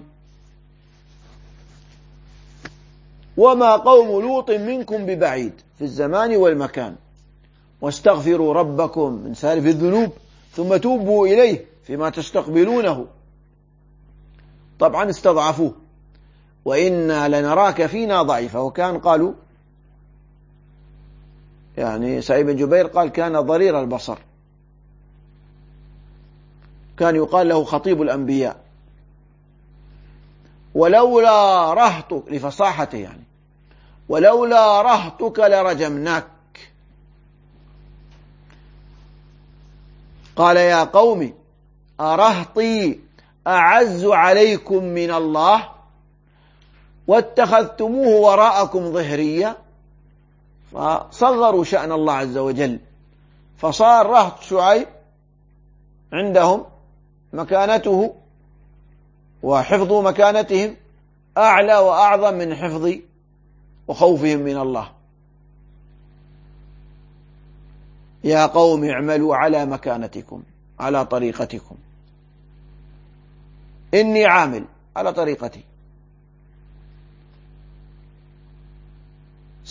وما قوم لوط منكم ببعيد في الزمان والمكان واستغفروا ربكم من سالف الذنوب ثم توبوا إليه فيما تستقبلونه. طبعا استضعفوه وإنا لنراك فينا ضعيفا وكان قالوا يعني سعيد بن جبير قال كان ضرير البصر كان يقال له خطيب الأنبياء ولولا رهطك لفصاحته يعني ولولا رهطك لرجمناك. قال يا قوم أرهطي أعز عليكم من الله واتخذتموه وراءكم ظهريا فصغروا شأن الله عز وجل فصار رهط شعيب عندهم مكانته وحفظ مكانتهم أعلى وأعظم من حفظ وخوفهم من الله. يا قوم اعملوا على مكانتكم على طريقتكم إني عامل على طريقتي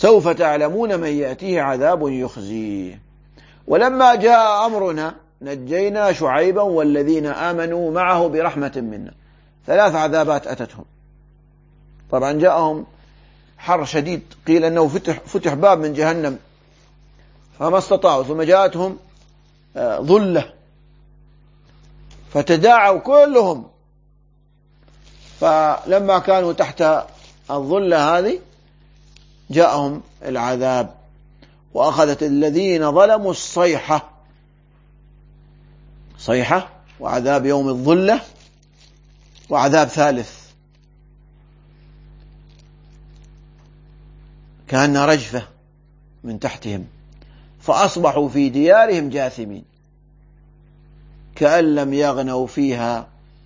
سوف تعلمون من يأتيه عذاب يخزيه. ولما جاء أمرنا نجينا شعيبا والذين آمنوا معه برحمة منا. 3 عذابات أتتهم. طبعا جاءهم حر شديد، قيل أنه فتح باب من جهنم فما استطاعوا، ثم جاءتهم ظلة فتداعوا كلهم، فلما كانوا تحت الظلة هذه جاءهم العذاب وأخذت الذين ظلموا الصيحة، صيحة وعذاب يوم الظلة وعذاب ثالث كأن رجفة من تحتهم، فأصبحوا في ديارهم جاثمين كأن لم يغنوا فيها،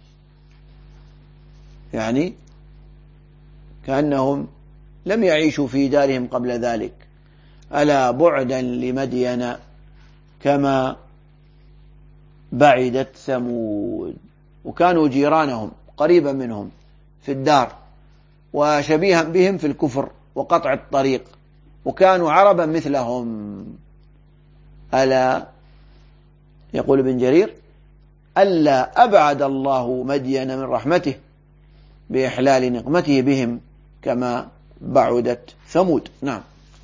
يعني كأنهم لم يعيشوا في دارهم قبل ذلك. ألا بعدا لمدين كما بعدت ثمود. وكانوا جيرانهم قريبا منهم في الدار وشبيها بهم في الكفر وقطع الطريق، وكانوا عربا مثلهم. ألا يقول ابن جرير: ألا أبعد الله مدين من رحمته بإحلال نقمته بهم كما بعدت ثمود. نعم.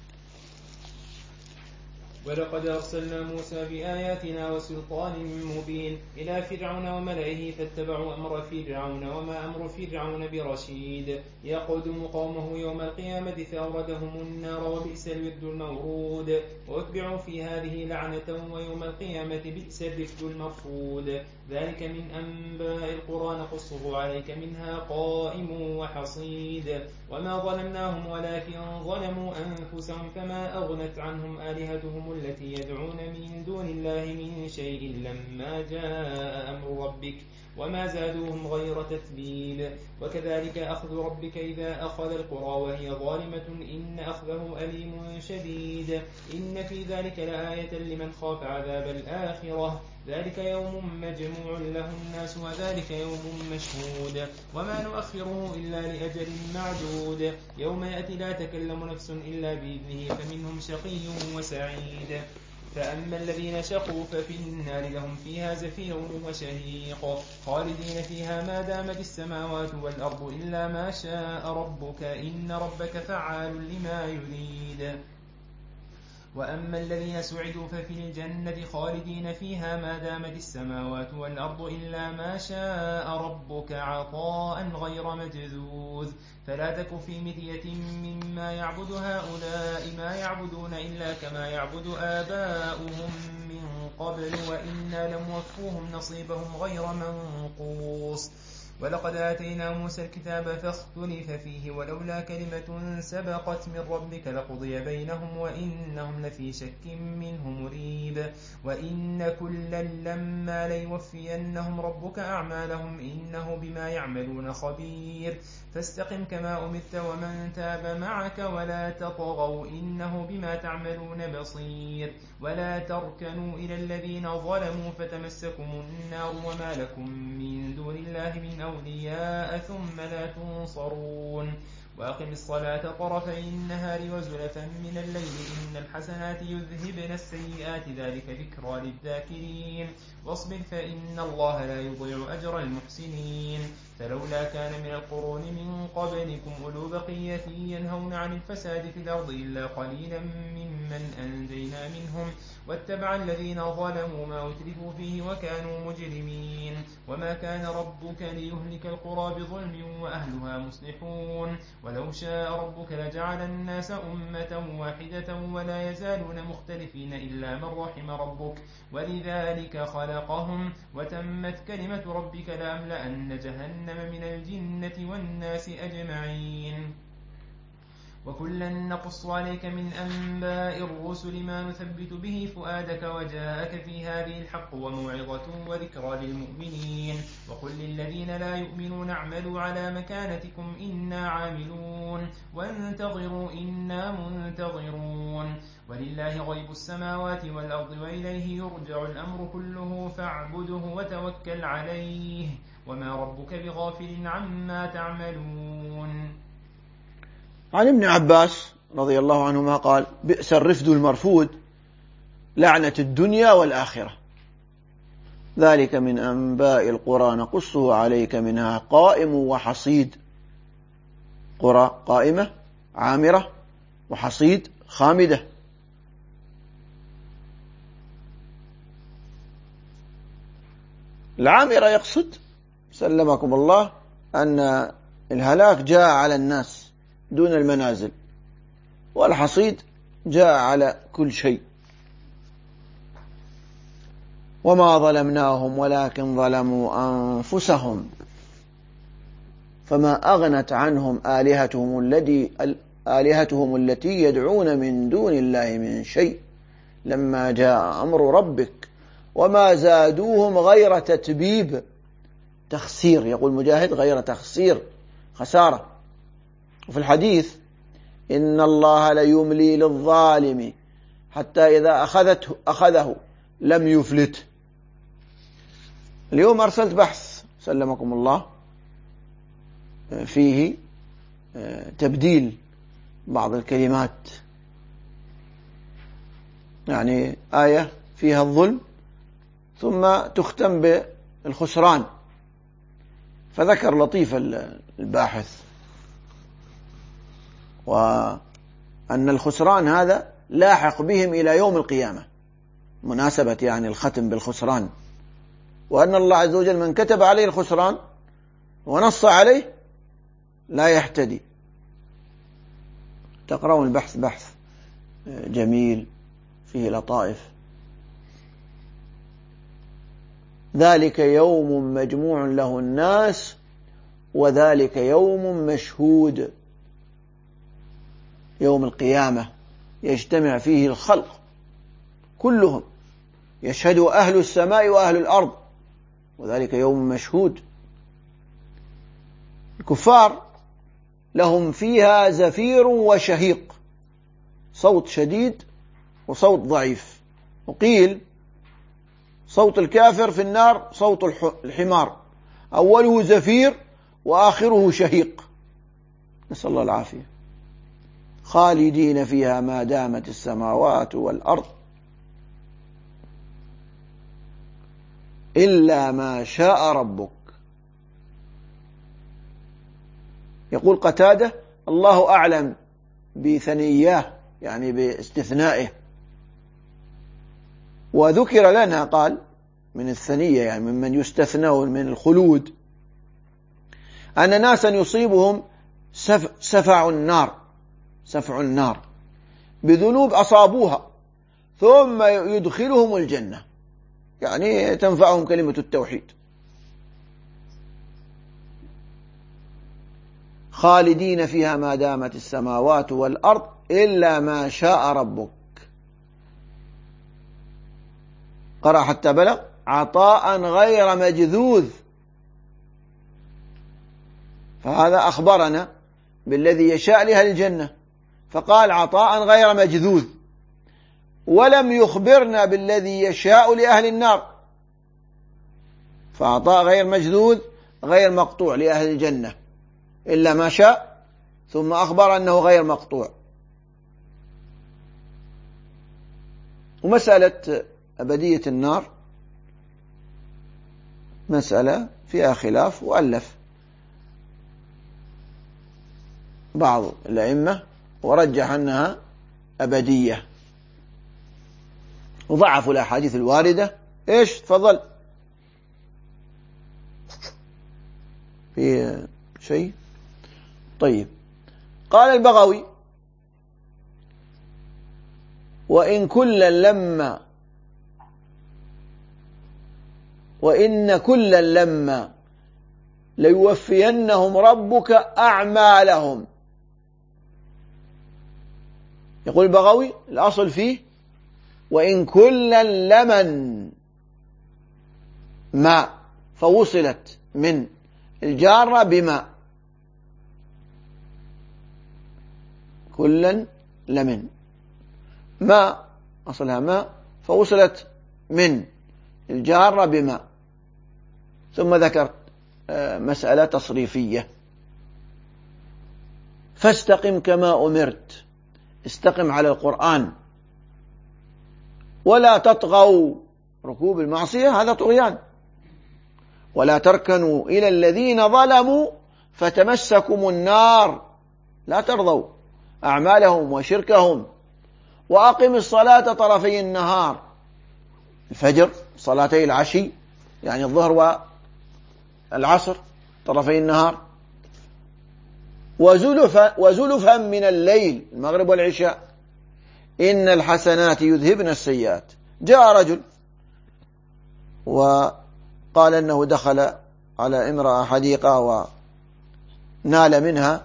ولقد أرسلنا موسى بآياتنا وسلطان مبين إلى فرعون وملئه فاتبعوا أمر فرعون وما أمر فرعون برشيد، يقدم قومه يوم القيامة فأوردهم النار وبئس الورد المورود، وأتبعوا في هذه لعنة ويوم القيامة بئس الرفد المرفود. ذلك من أنباء القرى نقصه عليك منها قائم وحصيد. وما ظلمناهم ولكن ظلموا أنفسهم فما أغنت عنهم آلهتهم التي يدعون من دون الله من شيء لما جاء أمر ربك وما زادوهم غير تتبيب. وكذلك أخذ ربك إذا أخذ القرى وهي ظالمة إن أخذه أليم شديد. إن في ذلك لآية لمن خاف عذاب الآخرة. ذلك يوم مجموع له الناس وذلك يوم مشهود. وما نؤخره إلا لأجل معدود. يوم يأتي لا تكلم نفس إلا بإذنه فمنهم شقي وسعيد. فأما الذين شقوا ففي النار لهم فيها زفير وشهيق خالدين فيها ما دامت السماوات والأرض إلا ما شاء ربك إن ربك فعال لما يريد. وأما الذين سعدوا ففي الجنة خالدين فيها ما دامت السماوات والأرض إلا ما شاء ربك عطاء غير مجذوذ. فلا تك في مرية مما يعبد هؤلاء ما يعبدون إلا كما يعبد آباؤهم من قبل وإنا لموفوهم نصيبهم غير منقوص. ولقد آتينا موسى الكتاب فاختلف فيه ولولا كلمة سبقت من ربك لقضي بينهم وإنهم لفي شك منه مريب. وإن كلا لما ليوفينهم ربك أعمالهم إنه بما يعملون خبير. فاستقم كما أمرت ومن تاب معك ولا تطغوا إنه بما تعملون بصير. ولا تركنوا إلى الذين ظلموا فتمسكم النار وما لكم من دون الله من أولياء ثم لا تنصرون. وأقم الصلاة طرفي النهار وزلفا من الليل إن الحسنات يذهبن السيئات ذلك ذكرى للذاكرين. واصبر فإن الله لا يضيع أجر المحسنين. فلولا كان من القرون من قبلكم أولو بقية ينهون عن الفساد في الأرض إلا قليلا ممن أنجينا منهم واتبع الذين ظلموا ما أترفوا فيه وكانوا مجرمين. وما كان ربك ليهلك القرى بظلم وأهلها مصلحون. ولو شاء ربك لجعل الناس أمة واحدة ولا يزالون مختلفين إلا من رحم ربك ولذلك خلقهم وتمت كلمة ربك لأملأن جهنم من الجنة والناس أجمعين. وكلا نقص عليك من أنباء الرسل ما نثبت به فؤادك وجاءك في هذه الحق وموعظة وذكرى للمؤمنين. وقل للذين لا يؤمنون اعملوا على مكانتكم إنا عاملون وانتظروا إنا منتظرون. ولله غيب السماوات والأرض وإليه يرجع الأمر كله فاعبده وتوكل عليه وما ربك بغافل عما تعملون. عن ابن عباس رضي الله عنهما قال: بئس الرفد المرفود، لعنة الدنيا والآخرة. ذلك من أنباء القرى نقصه عليك منها قائم وحصيد. قرى قائمة عامرة، وحصيد خامدة. العامرة يقصد سلمكم الله أن الهلاك جاء على الناس دون المنازل، والحصيد جاء على كل شيء. وما ظلمناهم ولكن ظلموا أنفسهم فما أغنت عنهم آلهتهم التي يدعون من دون الله من شيء لما جاء أمر ربك وما زادوهم غير تتبيب. تخسير، يقول مجاهد، غير تخسير، خسارة. وفي الحديث: إن الله ليملي للظالم حتى إذا أخذه لم يفلته. اليوم أرسلت بحث سلمكم الله فيه تبديل بعض الكلمات، يعني آية فيها الظلم ثم تختم بالخسران، فذكر لطيف الباحث وأن الخسران هذا لاحق بهم إلى يوم القيامة، مناسبة يعني الختم بالخسران، وأن الله عز وجل من كتب عليه الخسران ونص عليه لا يهتدي. تقرأون البحث، بحث جميل فيه لطائف. ذلك يوم مجموع له الناس وذلك يوم مشهود. يوم القيامة يجتمع فيه الخلق كلهم، يشهد أهل السماء وأهل الأرض، وذلك يوم مشهود. الكفار لهم فيها زفير وشهيق، صوت شديد وصوت ضعيف. وقيل صوت الكافر في النار صوت الحمار، أوله زفير وآخره شهيق، نسأل الله العافية. خالدين فيها ما دامت السماوات والأرض إلا ما شاء ربك. يقول قتادة: الله أعلم بثنياه، يعني باستثنائه. وذكر لنا قال من الثنية، يعني ممن يستثنون من الخلود، أن ناسا يصيبهم سفع النار بذنوب أصابوها ثم يدخلهم الجنة، يعني تنفعهم كلمة التوحيد. خالدين فيها ما دامت السماوات والأرض إلا ما شاء ربك. قرأ حتى بلغ عطاء غير مجذوذ، فهذا أخبرنا بالذي يشاء لها الجنة فقال عطاء غير مجذوذ، ولم يخبرنا بالذي يشاء لأهل النار، فعطاء غير مجذوذ غير مقطوع لأهل الجنة إلا ما شاء، ثم أخبر أنه غير مقطوع. ومسألة أبدية النار مسألة فيها خلاف، وألف بعض الأئمة ورجح أنها أبدية، وضعفوا الأحاديث الواردة. إيش؟ تفضل، في شيء؟ طيب. قال البغوي: وإن كلا لما ليوفينهم ربك أعمالهم. يقول البغوي الأصل فيه وإن كلا لمن ما، فوصلت من الجارة بما، كلا لمن ما أصلها ما، فوصلت من الجارة بما، ثم ذكر مسألة تصريفية: فاستقم كما أمرت استقم على القرآن ولا تطغوا. ركوب المعصية هذا طغيان. ولا تركنوا إلى الذين ظلموا فتمسكم النار. لا ترضوا أعمالهم وشركهم. وأقم الصلاة طرفي النهار، الفجر، صلاتي العشي يعني الظهر والعصر، طرفي النهار، وزلفا من الليل، المغرب والعشاء، إن الحسنات يذهبن السيئات. جاء رجل وقال أنه دخل على امرأة حديقة ونال منها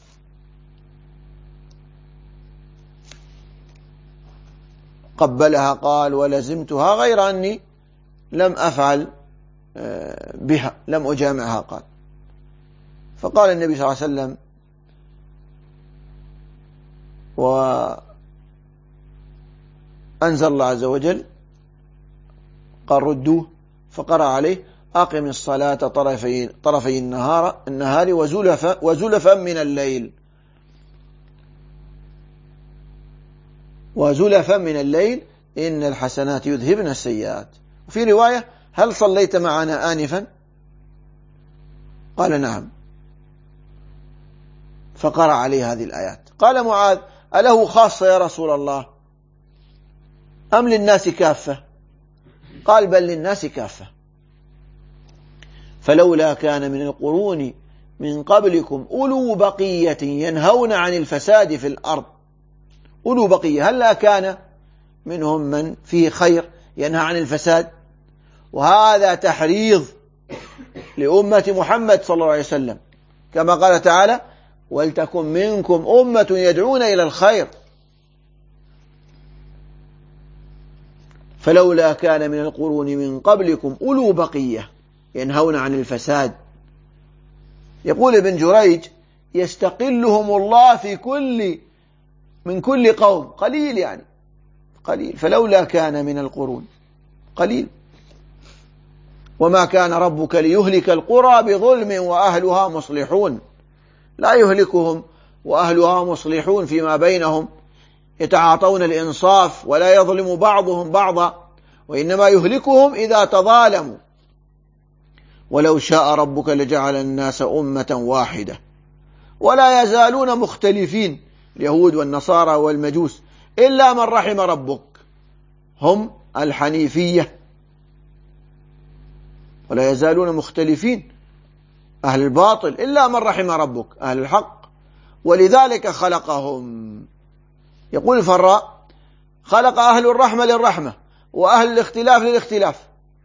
قبلها، قال ولزمتها غير أني لم أفعل بها، لم أجامعها. قال فقال النبي صلى الله عليه وسلم وأنزل الله عز وجل قال ردوه، فقرأ عليه أقم الصلاة طرفي النهار وزلفا من الليل، وزلفا من الليل إن الحسنات يذهبن السيئات. وفي رواية هل صليت معنا آنفا؟ قال نعم، فقرأ عليه هذه الآيات. قال معاذ أله خاصة يا رسول الله أم للناس كافة؟ قال بل للناس كافة. فلولا كان من القرون من قبلكم أولو بقية ينهون عن الفساد في الأرض. أولو بقية، هل كان منهم من فيه خير ينهى عن الفساد؟ وهذا تحريض لأمة محمد صلى الله عليه وسلم، كما قال تعالى ولتكن منكم أمة يدعون إلى الخير. فلولا كان من القرون من قبلكم أولو بقية ينهون عن الفساد. يقول ابن جريج يستقلهم الله من كل قوم، قليل يعني قليل. فلولا كان من القرون قليل. وما كان ربك ليهلك القرى بظلم وأهلها مصلحون. لا يهلكهم وأهلها مصلحون فيما بينهم، يتعاطون الإنصاف ولا يظلم بعضهم بعضا، وإنما يهلكهم إذا تظالموا. ولو شاء ربك لجعل الناس أمة واحدة ولا يزالون مختلفين، اليهود والنصارى والمجوس، إلا من رحم ربك، هم الحنيفية. ولا يزالون مختلفين أهل الباطل إلا من رحم ربك أهل الحق، ولذلك خلقهم. يقول الفراء خلق أهل الرحمة للرحمة وأهل الاختلاف للاختلاف.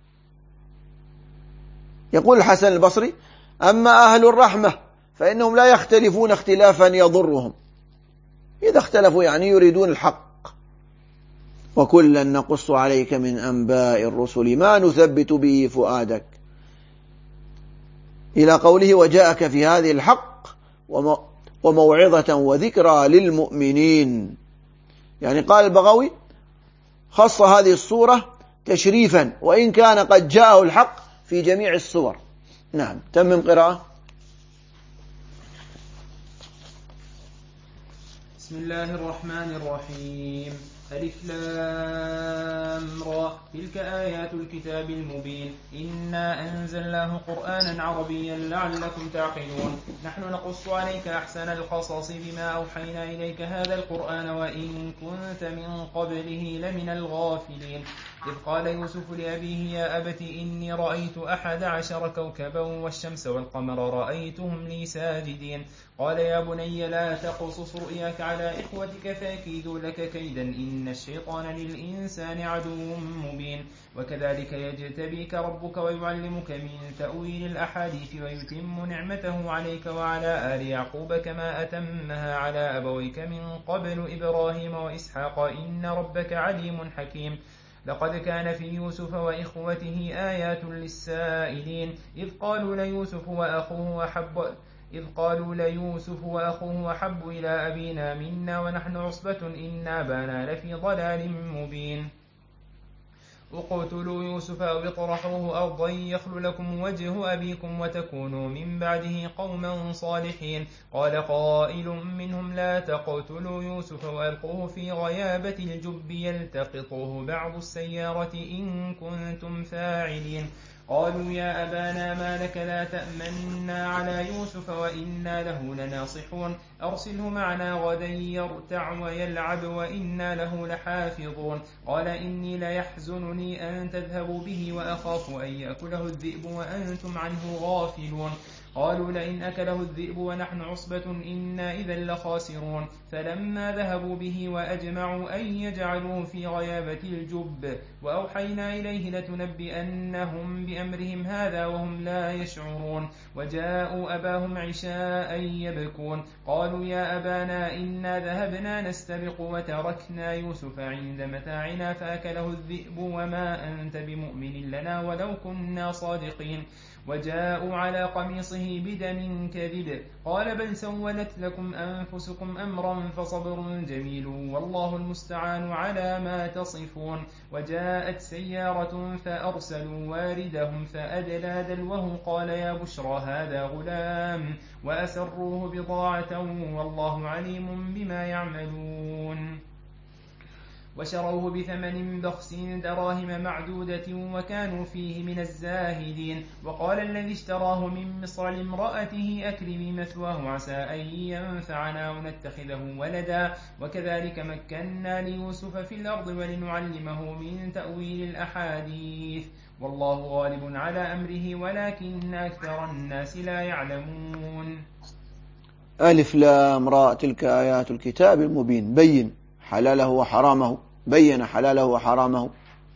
يقول الحسن البصري أما أهل الرحمة فإنهم لا يختلفون اختلافا يضرهم، إذا اختلفوا يعني يريدون الحق. وكلا نقص عليك من أنباء الرسل ما نثبت به فؤادك، إلى قوله وجاءك في هذه الحق وموعظة وذكرى للمؤمنين. يعني قال البغوي خص هذه الصورة تشريفا وإن كان قد جاءه الحق في جميع الصور. نعم، تمم قراءة. بسم الله الرحمن الرحيم. ألف لام را تلك آيات الكتاب المبين إنا أنزلناه قرآنا عربيا لعلكم تعقلون نحن نقص عليك أحسن القصص بما أوحينا إليك هذا القرآن وإن كنت من قبله لمن الغافلين إذ قال يوسف لأبيه يا أبت إني رأيت 11 كوكبا والشمس والقمر رأيتهم لي ساجدين قال يا بني لا تقصص رؤياك على إخوتك فيكيدوا لك كيدا إن الشيطان للإنسان عدو مبين وكذلك يجتبيك ربك ويعلمك من تأويل الأحاديث ويتم نعمته عليك وعلى آل يعقوب كما أتمها على أبويك من قبل إبراهيم وإسحاق إن ربك عليم حكيم لقد كان في يوسف وإخوته آيات للسائلين إذ قالوا ليوسف وأخوه أحب إلى أبينا منا ونحن عصبة إن أبانا لفي ضلال مبين اقتلوا يوسف أو اطرحوه أرضا يخل لكم وجه أبيكم وتكونوا من بعده قوما صالحين. قال قائل منهم لا تقتلوا يوسف وألقوه في غيابة الجب يلتقطه بعض السيارة إن كنتم فاعلين. قالوا يا أبانا ما لك لا تأمنا على يوسف وإنا له لناصحون أرسله معنا غدا يرتع ويلعب وإنا له لحافظون. قال إني ليحزنني أن تذهبوا به وأخاف أن يأكله الذئب وأنتم عنه غافلون. قالوا لئن أكله الذئب ونحن عصبة إنا إذا لخاسرون. فلما ذهبوا به وأجمعوا أن يجعلوه في غيابة الجب وأوحينا إليه لتنبئنهم بأمرهم هذا وهم لا يشعرون. وجاءوا أباهم عشاء يبكون. قالوا يا أبانا إنا ذهبنا نستبق وتركنا يوسف عند متاعنا فأكله الذئب وما أنت بمؤمن لنا ولو كنا صادقين. وجاءوا على قميصه بدم كذب قال بل سولت لكم أنفسكم أمرا فصبر جميل والله المستعان على ما تصفون. وجاءت سيارة فأرسلوا واردهم فأدلى دلوه قال يا بشرى هذا غلام وأسروه بضاعة والله عليم بما يعملون. وشروه بثمن بخس دراهم معدودة وكانوا فيه من الزاهدين. وقال الذي اشتراه من مصر لامرأته أكرمي مثواه عسى أن ينفعنا ونتخذه ولدا وكذلك مكنا ليوسف في الأرض ولنعلمه من تأويل الأحاديث والله غالب على أمره ولكن أكثر الناس لا يعلمون. ألف لام راء تلك آيات الكتاب المبين بين حلاله وحرامه. بين حلاله وحرامه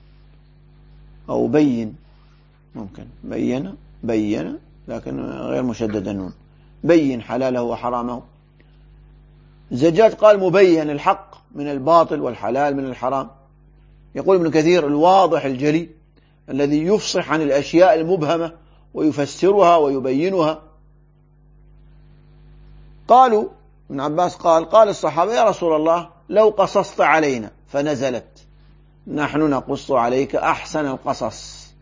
أو بين ممكن بين لكن غير مشدد النون. بين حلاله وحرامه. الزجاج قال مبين الحق من الباطل والحلال من الحرام. يقول ابن كثير الواضح الجلي الذي يفصح عن الأشياء المبهمة ويفسرها ويبينها. قالوا ابن عباس قال الصحابة يا رسول الله لو قصصت علينا فنزلت نحن نقص عليك أحسن القصص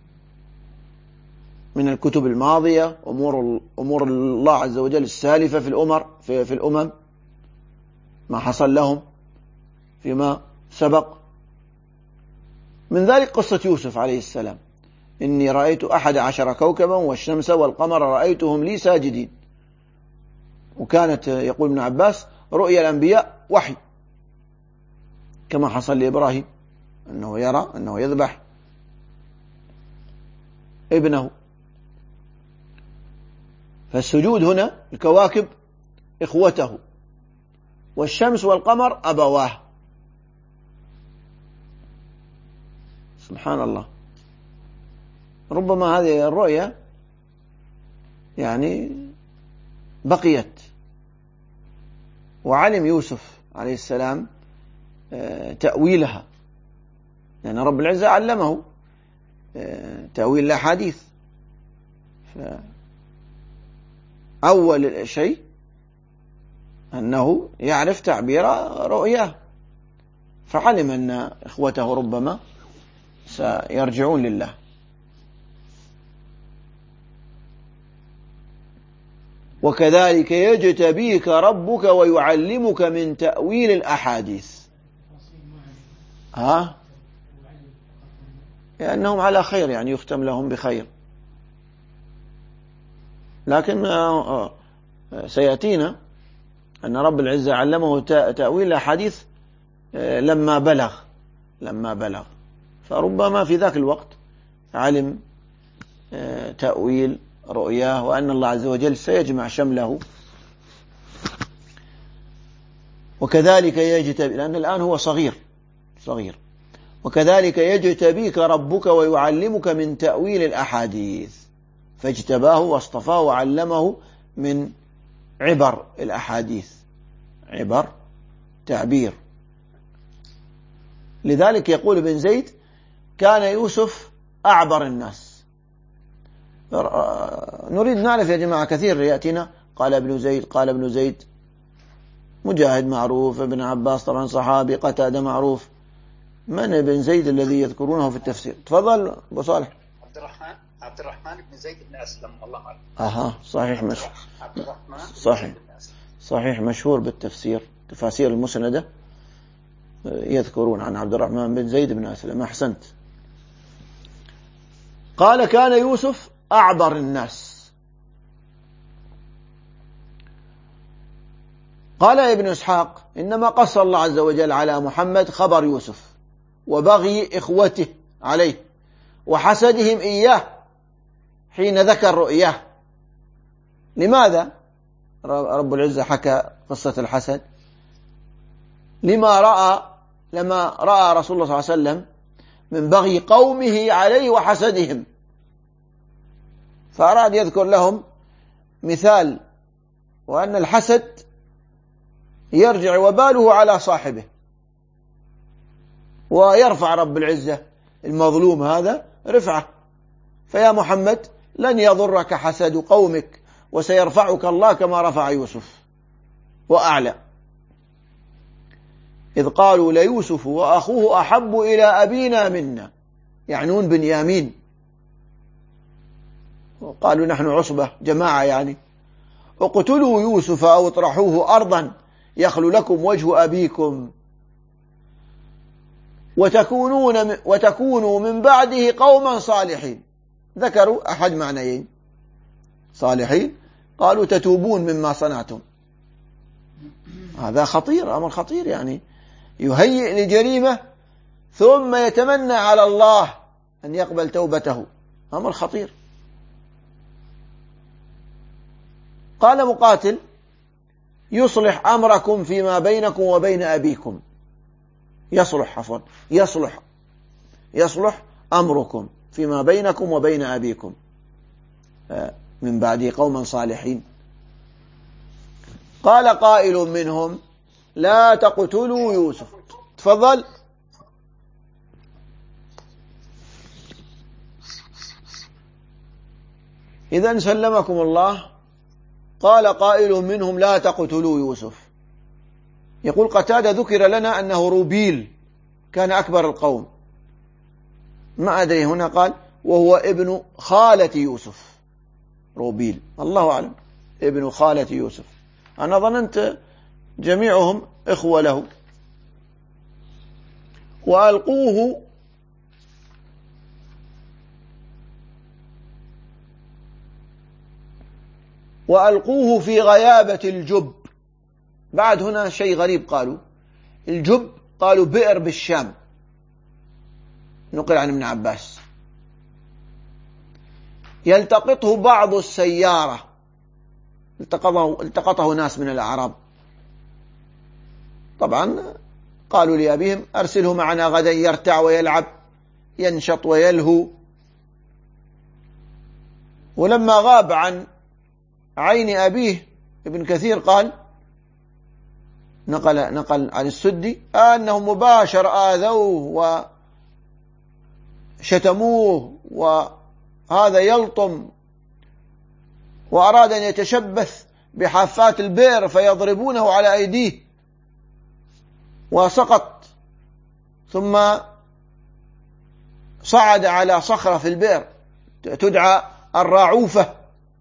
من الكتب الماضية أمور الله عز وجل السالفة في الأمم ما حصل لهم فيما سبق. من ذلك قصة يوسف عليه السلام إني رأيت 11 كوكبا والشمس والقمر رأيتهم لي ساجدين. وكانت يقول ابن عباس رؤيا الأنبياء وحي كما حصل لإبراهيم أنه يرى أنه يذبح ابنه. فالسجود هنا الكواكب إخوته والشمس والقمر أبواه. سبحان الله. ربما هذه الرؤيا يعني بقيت وعلم يوسف عليه السلام تأويلها لأن رب العزة علمه تأويل الأحاديث. فأول شيء أنه يعرف تعبير رؤياه فعلم أن إخوته ربما سيرجعون لله. وكذلك يجتبيك ربك ويعلمك من تأويل الأحاديث. لأنهم على خير يعني يختم لهم بخير. لكن سيأتينا أن رب العزة علمه تأويل الأحاديث لما بلغ فربما في ذاك الوقت علم تأويل رؤياه وأن الله عز وجل سيجمع شمله. وكذلك يجتبي لأن الآن هو صغير. وكذلك يجتبيك ربك ويعلمك من تأويل الأحاديث فاجتباه واصطفاه وعلمه من عبر الأحاديث عبر تعبير. لذلك يقول ابن زيد كان يوسف أعبر الناس. نريد نعرف يا جماعة كثير يأتينا قال ابن زيد مجاهد معروف ابن عباس طبعا صحابي قتادة معروف من ابن زيد الذي يذكرونه في التفسير؟ تفضل أبو صالح. عبد الرحمن بن زيد بن أسلم، الله أعلم. صحيح، عبد الرحمن صحيح مشهور بالتفسير، تفاسير المسندة يذكرون عن عبد الرحمن بن زيد بن أسلم. أحسنت. قال كان يوسف أعبر الناس. قال ابن إسحاق إنما قص الله عز وجل على محمد خبر يوسف وبغي إخوته عليه وحسدهم إياه حين ذكر رؤياه. لماذا رب العزة حكى قصة الحسد؟ لما رأى رسول الله صلى الله عليه وسلم من بغي قومه عليه وحسدهم، فأراد يذكر لهم مثال، وأن الحسد يرجع وباله على صاحبه، ويرفع رب العزة المظلوم هذا رفعه. فيا محمد لن يضرك حسد قومك وسيرفعك الله كما رفع يوسف وأعلى، إذ قالوا ليوسف وأخوه أحب إلى أبينا منا، يعنون بنيامين، وقالوا نحن عصبة جماعة يعني. اقتلوا يوسف أو اطرحوه أرضا يخل لكم وجه أبيكم وتكونوا من بعده قوما صالحين. ذكروا أحد معنيين، صالحين، قالوا تتوبون مما صنعتم. هذا خطير، أمر خطير، يعني يهيئ لجريمة ثم يتمنى على الله أن يقبل توبته، أمر خطير. قال مقاتل يصلح أمركم فيما بينكم وبين أبيكم. يصلح أمركم فيما بينكم وبين أبيكم من بعد قوما صالحين. قال قائل منهم لا تقتلوا يوسف. تفضل. إذن سلمكم الله. قال قائل منهم لا تقتلوا يوسف. يقول قتادة ذكر لنا أنه روبيل كان أكبر القوم، ما أدري، هنا قال وهو ابن خالة يوسف. روبيل الله أعلم، ابن خالة يوسف. أنا ظننت جميعهم إخوة له. وألقوه في غيابة الجب. بعد هنا شيء غريب، قالوا الجب، قالوا بئر بالشام، نقل عن ابن عباس. يلتقطه بعض السيارة، التقطه ناس من الأعراب. طبعا قالوا لأبيهم أرسله معنا غدا يرتع ويلعب، ينشط ويلهو. ولما غاب عن عين أبيه، ابن كثير قال نقل عن السدي أنهم مباشر آذوه وشتموه، وهذا يلطم، وأراد أن يتشبث بحافات البئر فيضربونه على أيديه، وسقط، ثم صعد على صخرة في البئر تدعى الراعوفة.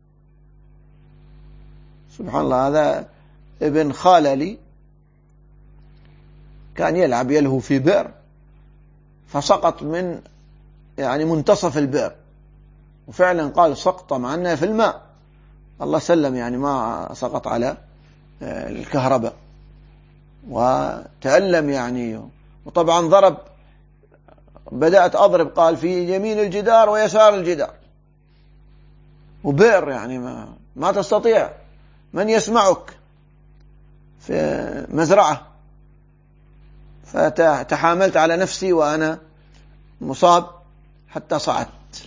سبحان الله. هذا ابن خالة كان يلعب يلهو في بئر، فسقط من منتصف البئر، وفعلا قال سقطة مع أنها في الماء، الله سلم، يعني ما سقط على الكهرباء، وتألم يعني. وطبعا ضرب، بدأت أضرب، قال في يمين الجدار ويسار الجدار، وبئر يعني ما تستطيع، من يسمعك في مزرعة. فتحاملت على نفسي وأنا مصاب حتى صعدت.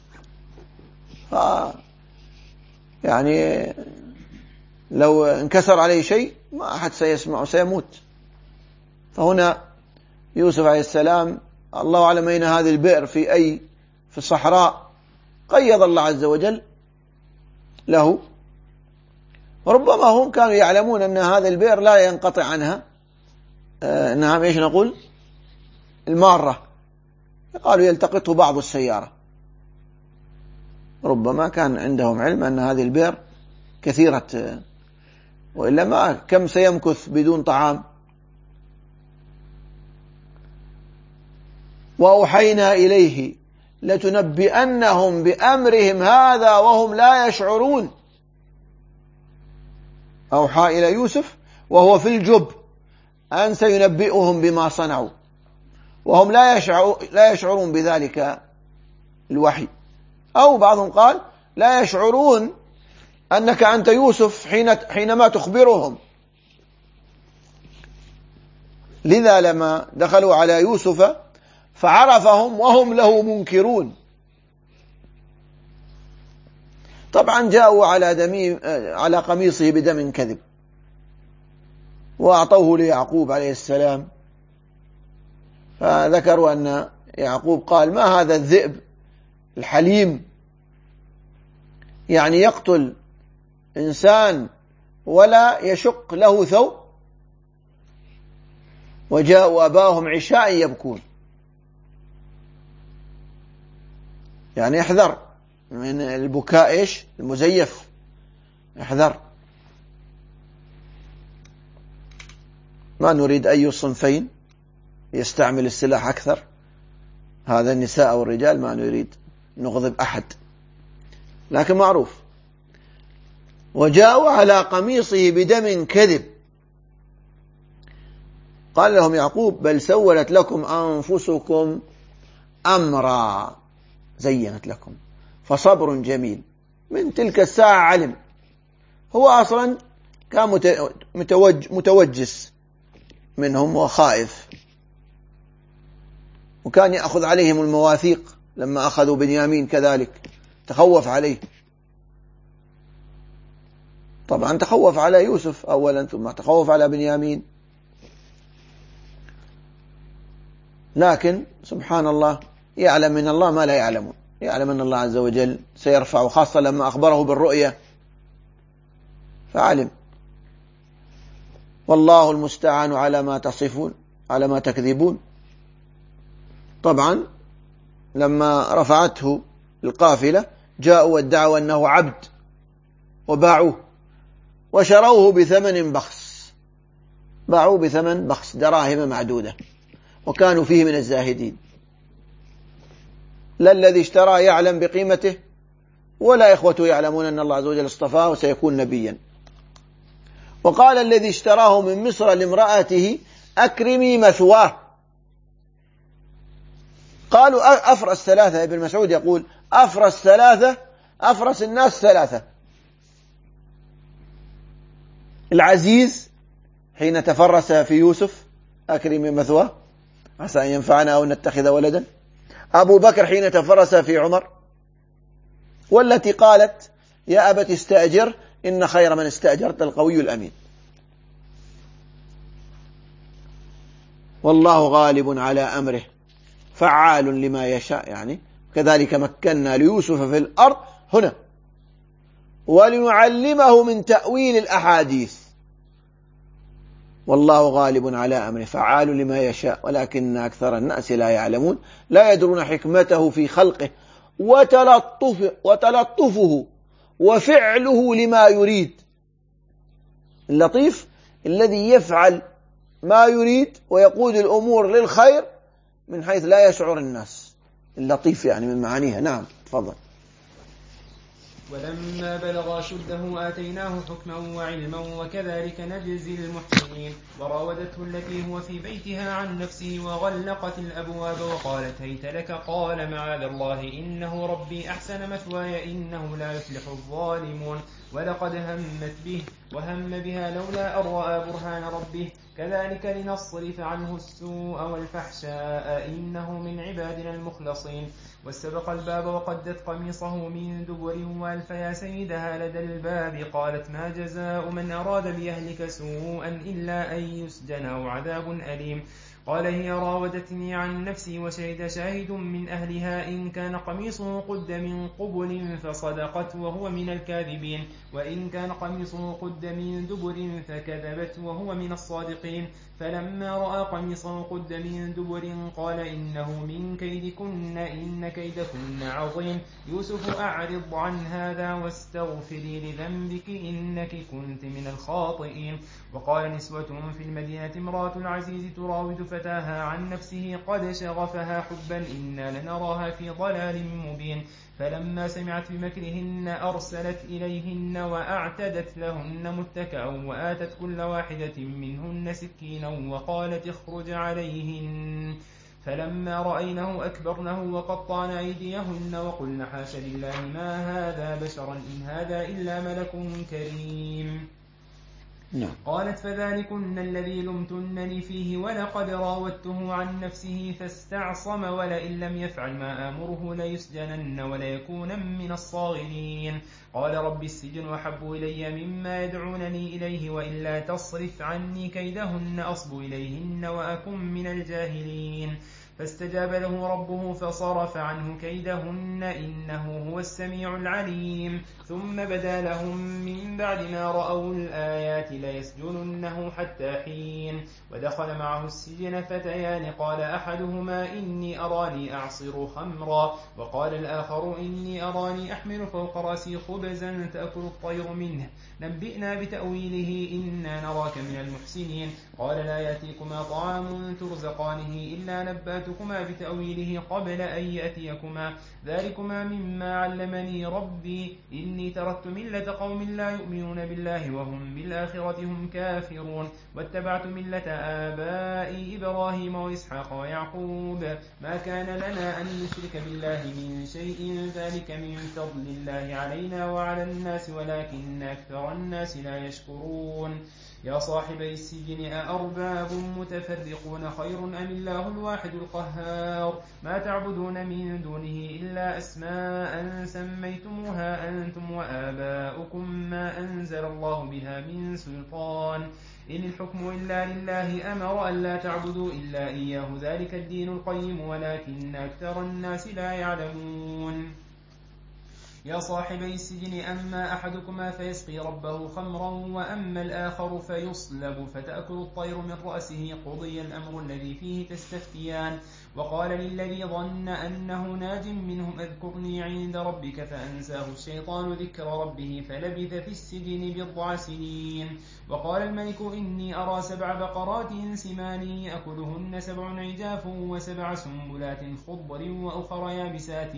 يعني لو انكسر عليه شيء ما أحد سيسمع، سيموت. فهنا يوسف عليه السلام، الله أعلم أين هذه البئر، في الصحراء، قيض الله عز وجل له. وربما هم كانوا يعلمون أن هذا البئر لا ينقطع عنها. نعم، إيش نقول؟ المارة، قالوا يلتقطه بعض السيارة. ربما كان عندهم علم أن هذه البئر كثيرة، وإلا ما كم سيمكث بدون طعام. وأوحينا إليه لتنبئنهم بأمرهم هذا وهم لا يشعرون. أوحى إلى يوسف وهو في الجب أن سينبئهم بما صنعوا، وهم لا يشعرون بذلك الوحي. أو بعضهم قال لا يشعرون أنك أنت يوسف حينما تخبرهم. لذا لما دخلوا على يوسف فعرفهم وهم له منكرون. طبعا جاءوا على قميصه بدم كذب، وأعطوه ليعقوب عليه السلام، فذكروا أن يعقوب قال: ما هذا الذئب الحليم، يعني يقتل إنسان ولا يشق له ثوب. وجاءوا أباهم عشاء يبكون، يعني احذر من البكاء المزيف، احذر. ما نريد أي الصنفين يستعمل السلاح أكثر، هذا النساء أو الرجال، ما نريد نغضب أحد، لكن معروف. وجاءوا على قميصه بدم كذب. قال لهم يعقوب: بل سولت لكم أنفسكم أمرا، زينت لكم، فصبر جميل. من تلك الساعة علم، هو أصلا كان متوجس منهم وخائف، وكان يأخذ عليهم المواثيق. لما أخذوا بنيامين كذلك تخوف عليه، طبعا تخوف على يوسف أولا ثم تخوف على بنيامين. لكن سبحان الله، يعلم من الله ما لا يعلمون، يعلم أن الله عز وجل سيرفع، خاصة لما أخبره بالرؤية فعلم. والله المستعان على ما تصفون، على ما تكذبون. طبعا لما رفعته القافلة جاءوا وادعوا أنه عبد وباعوه وشروه بثمن بخس، باعوه بثمن بخس، دراهم معدودة، وكانوا فيه من الزاهدين. لا الذي اشترى يعلم بقيمته، ولا إخوته يعلمون أن الله عز وجل اصطفاه وسيكون نبيا. وقال الذي اشتراه من مصر لامرأته: أكرمي مثواه. قالوا أفرس ثلاثة. ابن مسعود يقول: أفرس ثلاثة، أفرس الناس ثلاثة: العزيز حين تفرس في يوسف: أكرمي مثواه عسى أن ينفعنا أو نتخذ ولدا. أبو بكر حين تفرس في عمر. والتي قالت: يا أبت استأجر إن خير من استأجرت القوي الأمين. والله غالب على أمره فعال لما يشاء. يعني كذلك مكنا ليوسف في الأرض هنا ولنعلمه من تأويل الأحاديث. والله غالب على أمره فعال لما يشاء ولكن أكثر الناس لا يعلمون، لا يدرون حكمته في خلقه وتلطفه وفعله لما يريد. اللطيف الذي يفعل ما يريد ويقود الأمور للخير من حيث لا يشعر الناس. اللطيف يعني من معانيها. نعم تفضل. ولما بلغ أشده آتيناه حكما وعلما وكذلك نجزي المحسنين. وراودته التي هو في بيتها عن نفسه وغلقت الأبواب وقالت هيت لك قال معاذ الله إنه ربي أحسن مثواي إنه لا يفلح الظالمون. ولقد همت به وهم بها لولا أن رأى برهان ربه كذلك لنصرف عنه السوء والفحشاء إنه من عبادنا المخلصين. واستبق الباب وقدت قميصه من دبر وألف يا سيدها لدى الباب قالت ما جزاء من أراد بأهلك سوءا إلا أن يسجن أو عذاب أليم. قال هي راودتني عن نفسي وشهد شاهد من أهلها إن كان قميصه قد من قبل فصدقت وهو من الكاذبين وإن كان قميصه قد من دبر فكذبت وهو من الصادقين فلما رأى قميصه قد من دبر قال إنه من كيدكن إن كيدكن عظيم يوسف أعرض عن هذا واستغفري لذنبك إنك كنت من الخاطئين. وقال نسوة في المدينة امرأة العزيز تراود فتاها عن نفسه قد شغفها حبا إنا لنراها في ضلال مبين فلما سمعت بمكرهن أرسلت إليهن وأعتدت لهن متكأ وآتت كل واحدة منهن سكينا وقالت اخرج عليهن فلما رأينه أكبرنه وقطعن أيديهن وقلن حاش لله ما هذا بشرا إن هذا إلا ملك كريم. قالت فذلكن الذي لمتنني فيه ولقد راودته عن نفسه فاستعصم ولئن لم يفعل ما آمره ليسجنن وليكون من الصاغرين. قال رب السجن أحب إلي مما يدعونني إليه وإلا تصرف عني كيدهن أصب إليهن وأكن من الجاهلين. فاستجاب له ربه فصرف عنه كيدهن إنه هو السميع العليم. ثم بدا لهم من بعد ما رأوا الآيات ليسجننه حتى حين. ودخل معه السجن فتيان قال أحدهما إني أراني أعصر خمرا وقال الآخر إني أراني أحمل فوق رأسي خبزا تأكل الطير منه نبئنا بتأويله إنا نراك من المحسنين. قال لا يأتيكما طعام ترزقانه إلا نبأتكما بتأويله قبل أن يأتيكما ذلكما مما علمني ربي إني تركت ملة قوم لا يؤمنون بالله وهم بالآخرة هم كافرون واتبعت ملة آبائي إبراهيم وإسحاق ويعقوب ما كان لنا أن نشرك بالله من شيء ذلك من فضل الله علينا وعلى الناس ولكن أكثر الناس لا يشكرون. يا صاحبي السجن أأرباب متفرقون خير أم الله الواحد القهار ما تعبدون من دونه إلا أسماء سميتموها أنتم وآباؤكم ما أنزل الله بها من سلطان إن الحكم إلا لله أمر ألا تعبدوا إلا إياه ذلك الدين القيم ولكن أكثر الناس لا يعلمون. يا صاحبي السجن أما أحدكما فيسقي ربه خمرا وأما الآخر فيصلب فتأكل الطير من رأسه قضي الأمر الذي فيه تستفتيان. وقال للذي ظن أنه ناج منهم اذكرني عند ربك فأنساه الشيطان ذكر ربه فلبث في السجن بضع سنين. وقال الملك إني أرى 7 بقرات سمان يأكلهن 7 عجاف و7 سنبلات خضر وأخر يابسات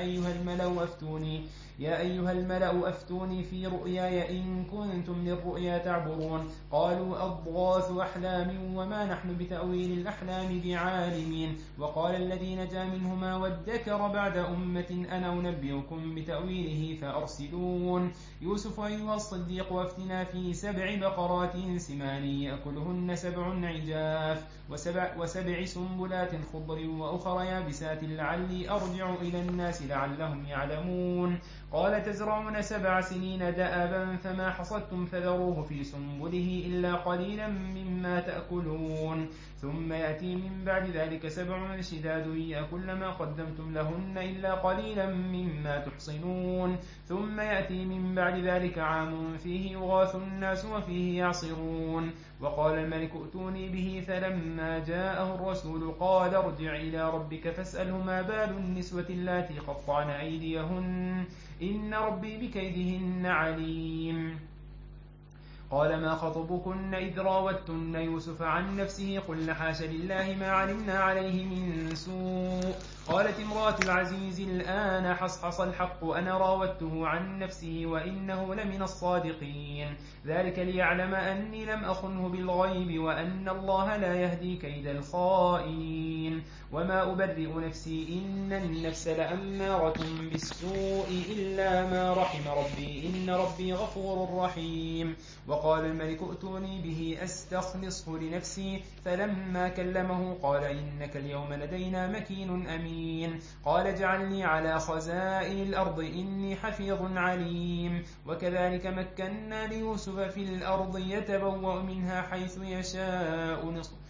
يا أيها الملأ أفتوني في رؤياي إن كنتم للرؤيا تعبرون. قالوا أضغاث أحلام وما نحن بتأويل الأحلام بعالمين. وقال الذي نجا منهما وادكر بعد أمة أنا أنبئكم بتأويله فأرسلون. يوسف أيها الصديق وافتنا في 7 بقرات سمان يأكلهن 7 عجاف و7 سنبلات خضر وأخر يابسات لعلي أرجع إلى الناس لعلهم يعلمون. قال تزرعون 7 سنين دأبا فما حصدتم فذروه في سنبله إلا قليلا مما تأكلون. ثم يأتي من بعد ذلك 7 شداد يأكل ما قدمتم لهن إلا قليلا مما تحصنون. ثم يأتي من بعد ذلك عام فيه يغاث الناس وفيه يعصرون. وقال الملك ائتوني به فلما جاءه الرسول قال ارجع إلى ربك فاسأله ما بال النسوة اللاتي قطعن أيديهن إن ربي بكيدهن عليم. قال ما خطبكن إذ راوتن يوسف عن نفسه قلن حاش لله ما علمنا عليه من سوء. قالت امرأة العزيز الآن حصحص الحق أنا راودته عن نفسه وإنه لمن الصادقين. ذلك ليعلم أني لم أخنه بالغيب وأن الله لا يهدي كيد الخائنين. وما أبرئ نفسي إن النفس لأمارة بالسوء إلا ما رحم ربي إن ربي غفور رحيم. وقال الملك ائتوني به أستخلصه لنفسي فلما كلمه قال إنك اليوم لدينا مكين أمين. قال اجعلني على خزائن الأرض إني حفيظ عليم. وكذلك مكنا ليوسف في الأرض يتبوأ منها حيث يشاء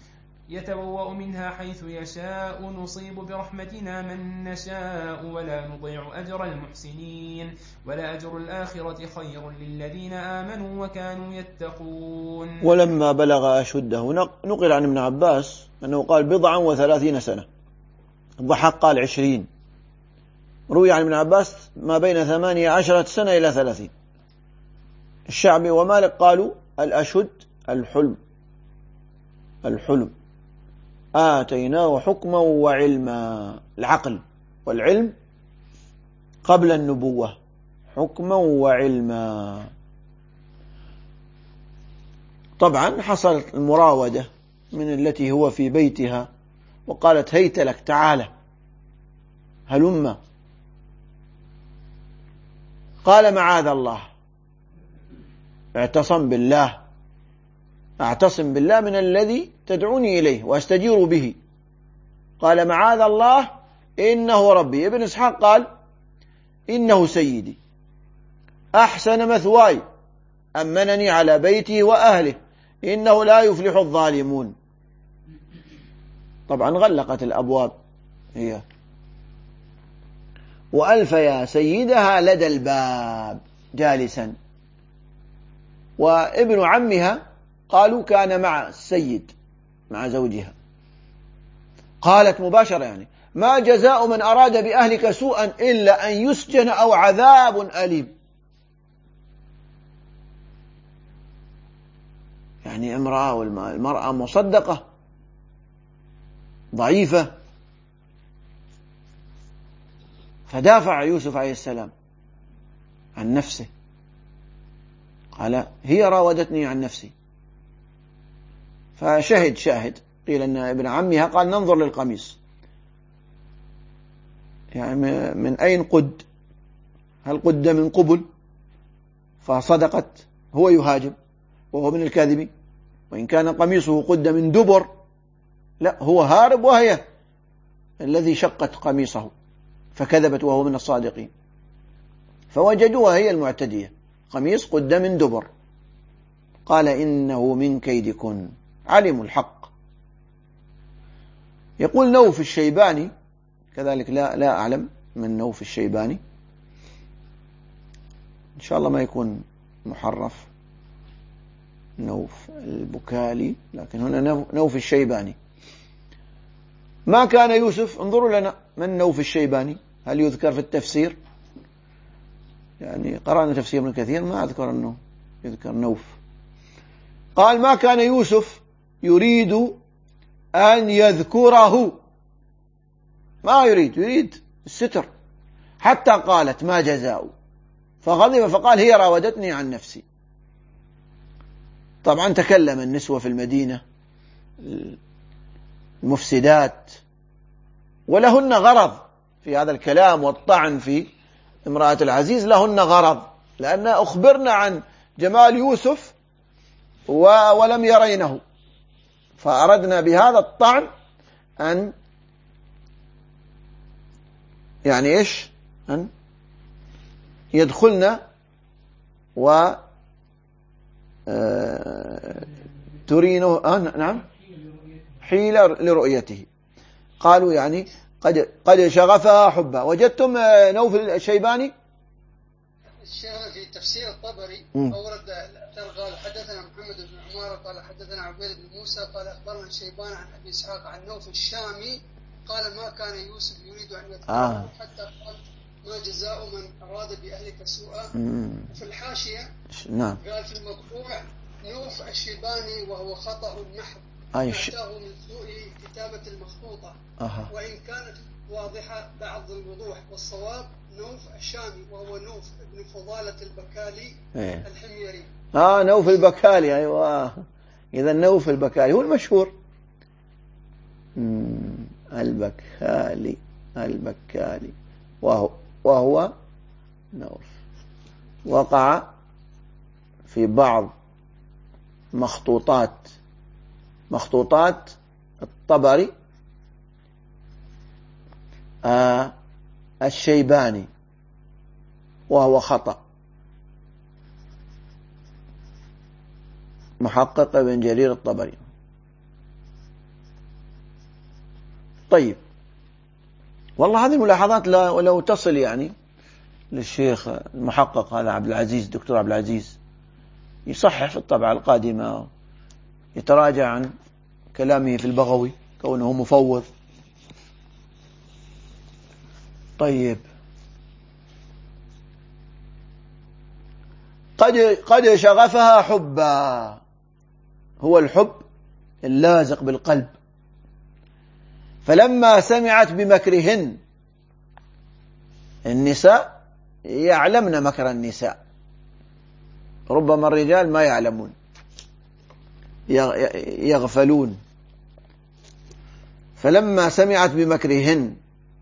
يتبوأ منها حيث يشاء نصيب برحمتنا من نشاء ولا نضيع أجر المحسنين ولأجر الآخرة خير للذين آمنوا وكانوا يتقون. ولما بلغ أشده نقل عن ابن عباس أنه قال 37 سنة، الضحاك قال 20، روي عن ابن عباس ما بين 18 سنة إلى 30. الشعبي ومالك قالوا الأشد الحلم آتيناه حكما وعلما، العقل والعلم قبل النبوة، حكما وعلما. طبعا حصلت المراودة من التي هو في بيتها وقالت هيت لك تعالى هلم، قال معاذ الله، اعتصم بالله من الذي تدعوني إليه وأستجير به، قال معاذ الله إنه ربي. ابن إسحاق قال إنه سيدي أحسن مثواي أمنني على بيته وأهله إنه لا يفلح الظالمون. طبعا غلقت الأبواب هي وألفيا سيدها لدى الباب جالسا، وابن عمها قالوا كان مع السيد مع زوجها. قالت مباشرة يعني ما جزاء من أراد بأهلك سوءا إلا أن يسجن أو عذاب أليم. يعني امرأة، والمرأة مصدقة ضعيفة، فدافع يوسف عليه السلام عن نفسه، قال هي راودتني عن نفسي. فشهد شاهد، قيل أن ابن عمها قال ننظر للقميص، يعني من أين قد، هل قد من قبل؟ فصدقت، هو يهاجم وهو من الكاذبين، وإن كان قميصه قد من دبر لا، هو هارب وهي الذي شقت قميصه، فكذبت وهو من الصادقين، فوجدوها هي المعتدية، قميص قد من دبر. قال إنه من كيدكن، علموا الحق. يقول نوف الشيباني كذلك، لا أعلم من نوف الشيباني، إن شاء الله ما يكون محرف نوف البكالي، لكن هنا نوف الشيباني. ما كان يوسف، انظروا لنا من نوف الشيباني، هل يذكر في التفسير؟ يعني قرأنا تفسير ابن كثير ما أذكر أنه يذكر نوف. قال ما كان يوسف يريد أن يذكره، ما يريد الستر، حتى قالت ما جزاء، فغضب فقال هي راودتني عن نفسي. طبعا تكلم النسوة في المدينة المفسدات، ولهن غرض في هذا الكلام والطعن في امرأة العزيز، لهن غرض، لأن أخبرنا عن جمال يوسف ولم يرينه، فأردنا بهذا الطعن أن يعني إيش، أن يدخلنا و ترينه نعم حيلة لرؤيته. قالوا يعني قد شغفها حبا. وجدتم نوف الشيباني الشيخ في تفسير الطبري أورد الأثر، قال حدثنا محمد بن عمارة قال حدثنا عبيد بن موسى قال أخبرنا الشيبان عن أبي إسحاق عن نوف الشامي قال ما كان يوسف يريد أن يذكره حتى قال ما جزاء من أراد بأهلك سوءا. وفي الحاشية نعم قال في المطبوع نوف الشيباني وهو خطأ محض أتاه من سوء كتابة المخطوطة، وإن كانت واضحة بعض الوضوح، والصواب نوف الشامي وهو نوف ابن فضالة البكالي الحميري. نوف البكالي، أيوة، إذا نوف البكالي هو المشهور. البكالي وهو نوف وقع في بعض مخطوطات الطبري الشيباني وهو خطأ. محقق ابن جرير الطبري. طيب، والله هذه الملاحظات لو تصل يعني للشيخ المحقق هذا عبد العزيز، الدكتور عبد العزيز، يصحح في الطبعة القادمة، يتراجع عن كلامه في البغوي كونه مفوض. طيب، قد شغفها حبا، هو الحب اللازق بالقلب، فلما سمعت بمكرهن، النساء يعلمن مكر النساء، ربما الرجال ما يعلمون، يغفلون. فلما سمعت بمكرهن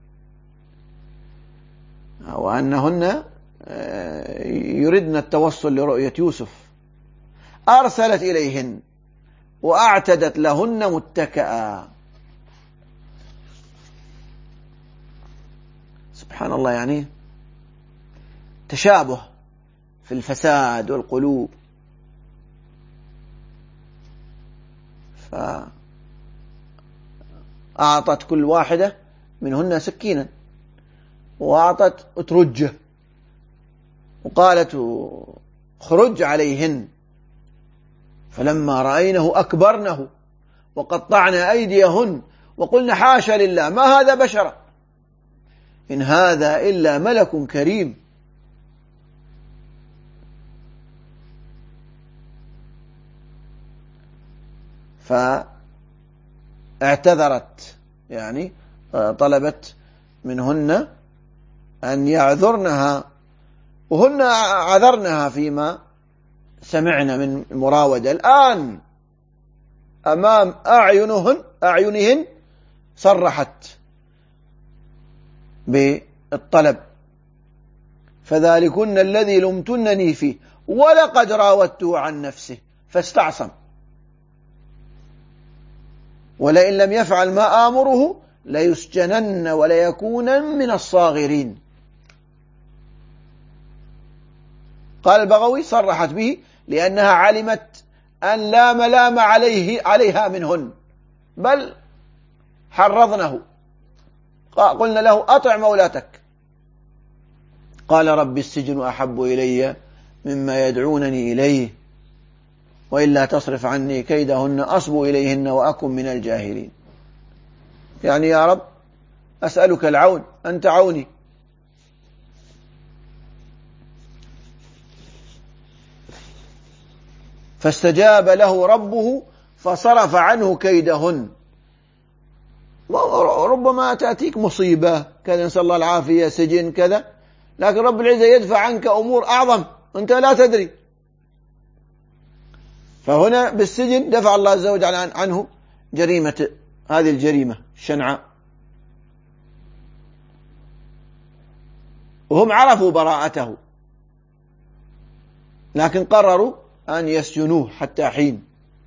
وأنهن يردن التوصل لرؤية يوسف، أرسلت إليهن وأعتدت لهن متكئا. سبحان الله، يعني تشابه في الفساد والقلوب. فأعطت كل واحدة منهن سكينا، وأعطت أترجه، وقالت خرج عليهن، فلما رأينه أكبرنه وقطعنا أيديهن وقلنا حاشا لله ما هذا بشرا إن هذا إلا ملك كريم. فاعتذرت، يعني طلبت منهن أن يعذرنها، وهن عذرنها فيما سمعنا من مراودة. الآن أمام أعينهن صرحت بالطلب، فذلكن الذي لمتنني فيه ولقد راودته عن نفسه فاستعصم، ولئن لم يفعل ما آمره ليسجنن وليكونن من الصاغرين. قال البغوي صرحت به لأنها علمت أن لا ملام عليها منهن، بل حرضنه. قلنا له أطع مولاتك، قال رب السجن أحب إلي مما يدعونني إليه وإلا تصرف عني كيدهن أصب إليهن وأكن من الجاهلين. يعني يا رب أسألك العون، أنت عوني. فاستجاب له ربه فصرف عنه كيدهن. ربما تأتيك مصيبة كذا، نسأل الله العافية، سجن كذا، لكن رب العزة يدفع عنك أمور أعظم أنت لا تدري. فهنا بالسجن دفع الله عز وجل عنه جريمة، هذه الجريمة الشنعاء، وهم عرفوا براءته لكن قرروا أن يسجنوه حتى حين.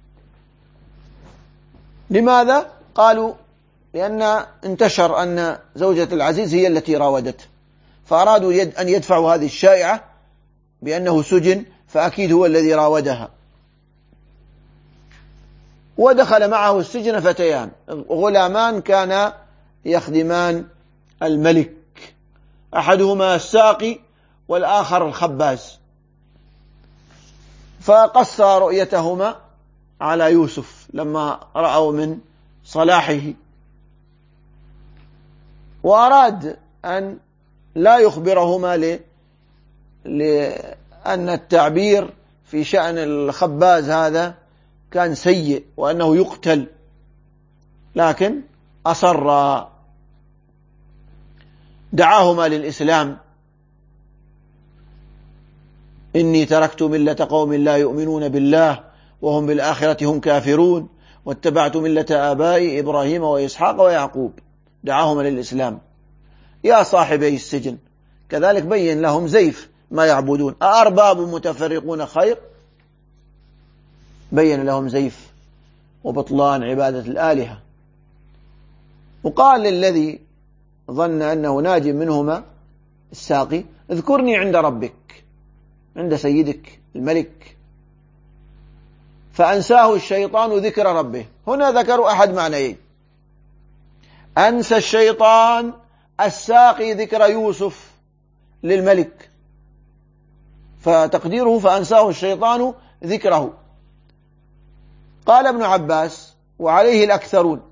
لماذا؟ قالوا لأن انتشر أن زوجة العزيز هي التي راودته، فأرادوا أن يدفعوا هذه الشائعة بأنه سجن فأكيد هو الذي راودها. ودخل معه السجن فتيان غلامان كانا يخدمان الملك، أحدهما الساقي والآخر الخباز، فقص رؤيتهما على يوسف لما رأوا من صلاحه، وأراد أن لا يخبرهما لأن التعبير في شأن الخباز هذا كان سيء وأنه يقتل، لكن أصر. دعاهما للإسلام: إني تركت ملة قوم لا يؤمنون بالله وهم بالآخرة هم كافرون واتبعت ملة آبائي إبراهيم وإسحاق ويعقوب. دعاهما للإسلام. يا صاحبي السجن، كذلك بين لهم زيف ما يعبدون، أأرباب متفرقون خير؟ بين لهم زيف وبطلان عبادة الآلهة. وقال للذي ظن أنه ناج منهما الساقي: اذكرني عند ربك، عند سيدك الملك. فأنساه الشيطان ذكر ربه. هنا ذكروا أحد معنيين: أنسى الشيطان الساقي ذكر يوسف للملك، فتقديره فأنساه الشيطان ذكره. قال ابن عباس وعليه الأكثرون: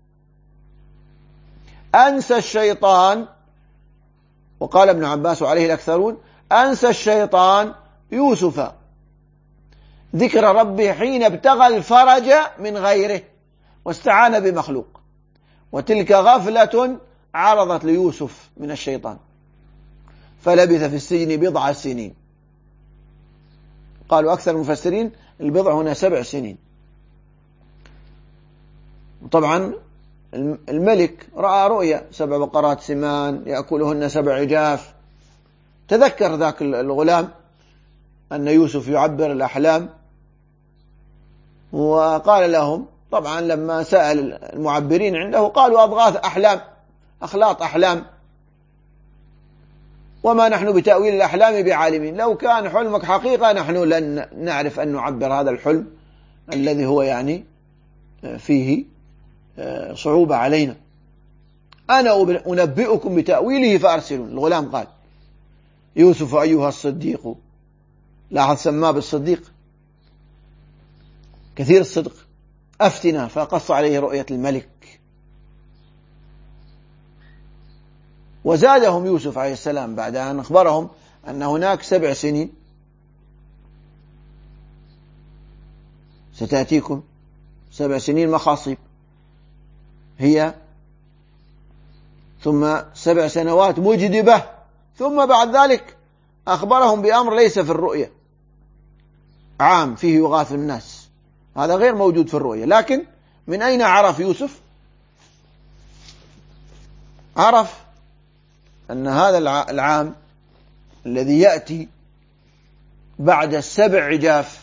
أنسى الشيطان، وقال ابن عباس وعليه الأكثرون: أنسى الشيطان يوسف ذكر ربه حين ابتغى الفرج من غيره واستعان بمخلوق، وتلك غفلة عرضت ليوسف من الشيطان فلبث في السجن 7 سنين. قالوا أكثر المفسرين البضع هنا 7 سنين. طبعا الملك رأى رؤيا 7 بقرات سمان يأكلهن 7 عجاف. تذكر ذاك الغلام أن يوسف يعبر الأحلام، وقال لهم، طبعا لما سأل المعبرين عنده قالوا أضغاث أحلام، أخلاط أحلام، وما نحن بتأويل الأحلام بعالمين، لو كان حلمك حقيقة نحن لن نعرف أن نعبر هذا الحلم الذي هو يعني فيه صعوبة علينا. أنا أنبئكم بتأويله فأرسلون. الغلام قال: يوسف أيها الصديق، لاحظ سماه بالصديق، كثير الصدق، أفتنا. فقص عليه رؤية الملك. وزادهم يوسف عليه السلام بعد أن أخبرهم أن هناك 7 سنين ستأتيكم 7 سنين مخاصب هي، ثم 7 سنوات مجدبة، ثم بعد ذلك أخبرهم بأمر ليس في الرؤية، عام فيه يغاث الناس، هذا غير موجود في الرؤية. لكن من أين عرف يوسف؟ عرف أن هذا العام الذي يأتي بعد 7 عجاف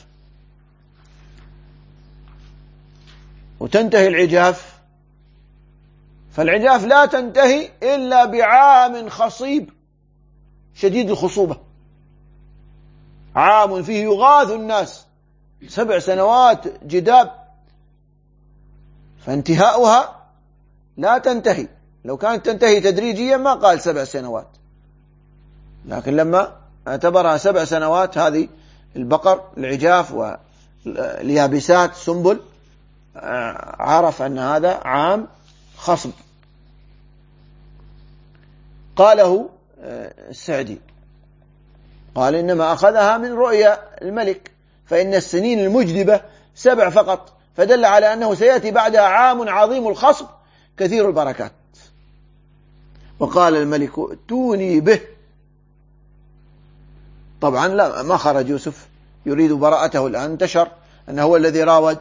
وتنتهي العجاف، فالعجاف لا تنتهي إلا بعام خصيب شديد الخصوبة، عام فيه يغاث الناس، 7 سنوات جداب، فانتهاؤها لا تنتهي. لو كانت تنتهي تدريجيا ما قال 7 سنوات، لكن لما اعتبرها 7 سنوات هذه البقر العجاف واليابسات سنبل، عرف أن هذا عام خصب. قاله السعدي، قال: إنما أخذها من رؤيا الملك، فإن السنين المجدبة 7 فقط، فدل على أنه سيأتي بعدها عام عظيم الخصب كثير البركات. وقال الملك: ائتوني به. طبعا لا، ما خرج يوسف يريد براءته الآن، انتشر أنه هو الذي راود،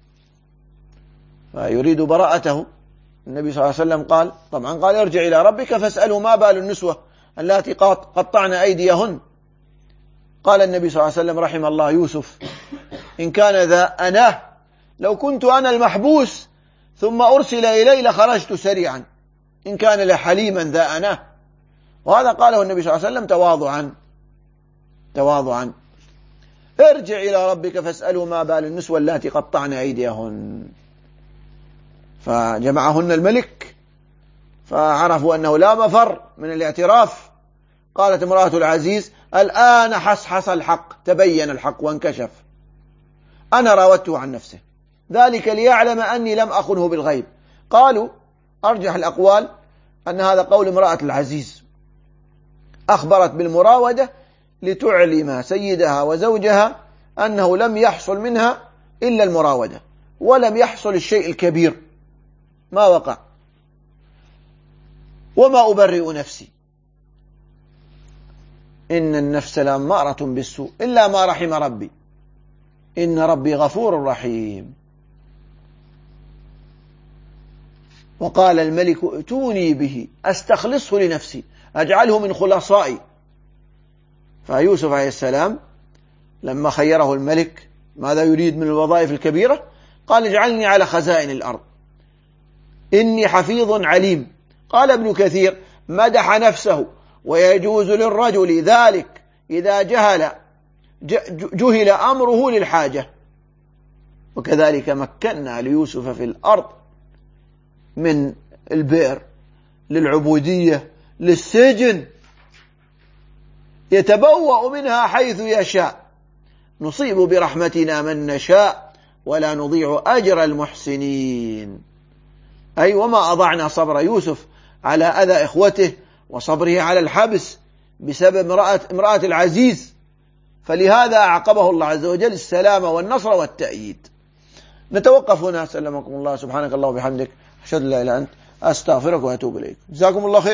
فيريد براءته. النبي صلى الله عليه وسلم قال، طبعا قال: ارجع إلى ربك فاسأله ما بال النسوة اللاتي قطعن أيديهن. قال النبي صلى الله عليه وسلم: رحم الله يوسف إن كان ذا أناه، لو كنت أنا المحبوس ثم أرسل إلي لخرجت سريعا، إن كان لحليما ذا أناه. وهذا قاله النبي صلى الله عليه وسلم تواضعا. ارجع إلى ربك فاسأله ما بال النسوة اللاتي قطعن أيديهن. فجمعهن الملك فعرفوا أنه لا مفر من الاعتراف. قالت امرأة العزيز: الآن حصحص الحق، تبين الحق وانكشف، أنا راودته عن نفسه، ذلك ليعلم أني لم أخنه بالغيب. قالوا أرجح الأقوال أن هذا قول امرأة العزيز، أخبرت بالمراودة لتعلم سيدها وزوجها أنه لم يحصل منها إلا المراودة، ولم يحصل الشيء الكبير، ما وقع. وما أبرئ نفسي إن النفس لأمارة بالسوء إلا ما رحم ربي إن ربي غفور رحيم. وقال الملك: ائتوني به أستخلصه لنفسي أجعله من خلصائي. فيوسف عليه السلام لما خيره الملك ماذا يريد من الوظائف الكبيرة، قال: اجعلني على خزائن الأرض إني حفيظ عليم. قال ابن كثير: مدح نفسه، ويجوز للرجل ذلك إذا جهل أمره للحاجة. وكذلك مكنا ليوسف في الأرض من للبئر، للعبودية، للسجن، يتبوأ منها حيث يشاء. نصيب برحمتنا من نشاء ولا نضيع أجر المحسنين. أي وما أضعنا صبر يوسف على أذى إخوته وصبره على الحبس بسبب امرأة العزيز، فلهذا أعقبه الله عز وجل السلامة والنصر والتأييد. نتوقف هنا. سلمكم الله. سبحانك الله وبحمدك، أشهد أن لا إله إلا أنت، أستغفرك وأتوب إليك. جزاكم الله خير.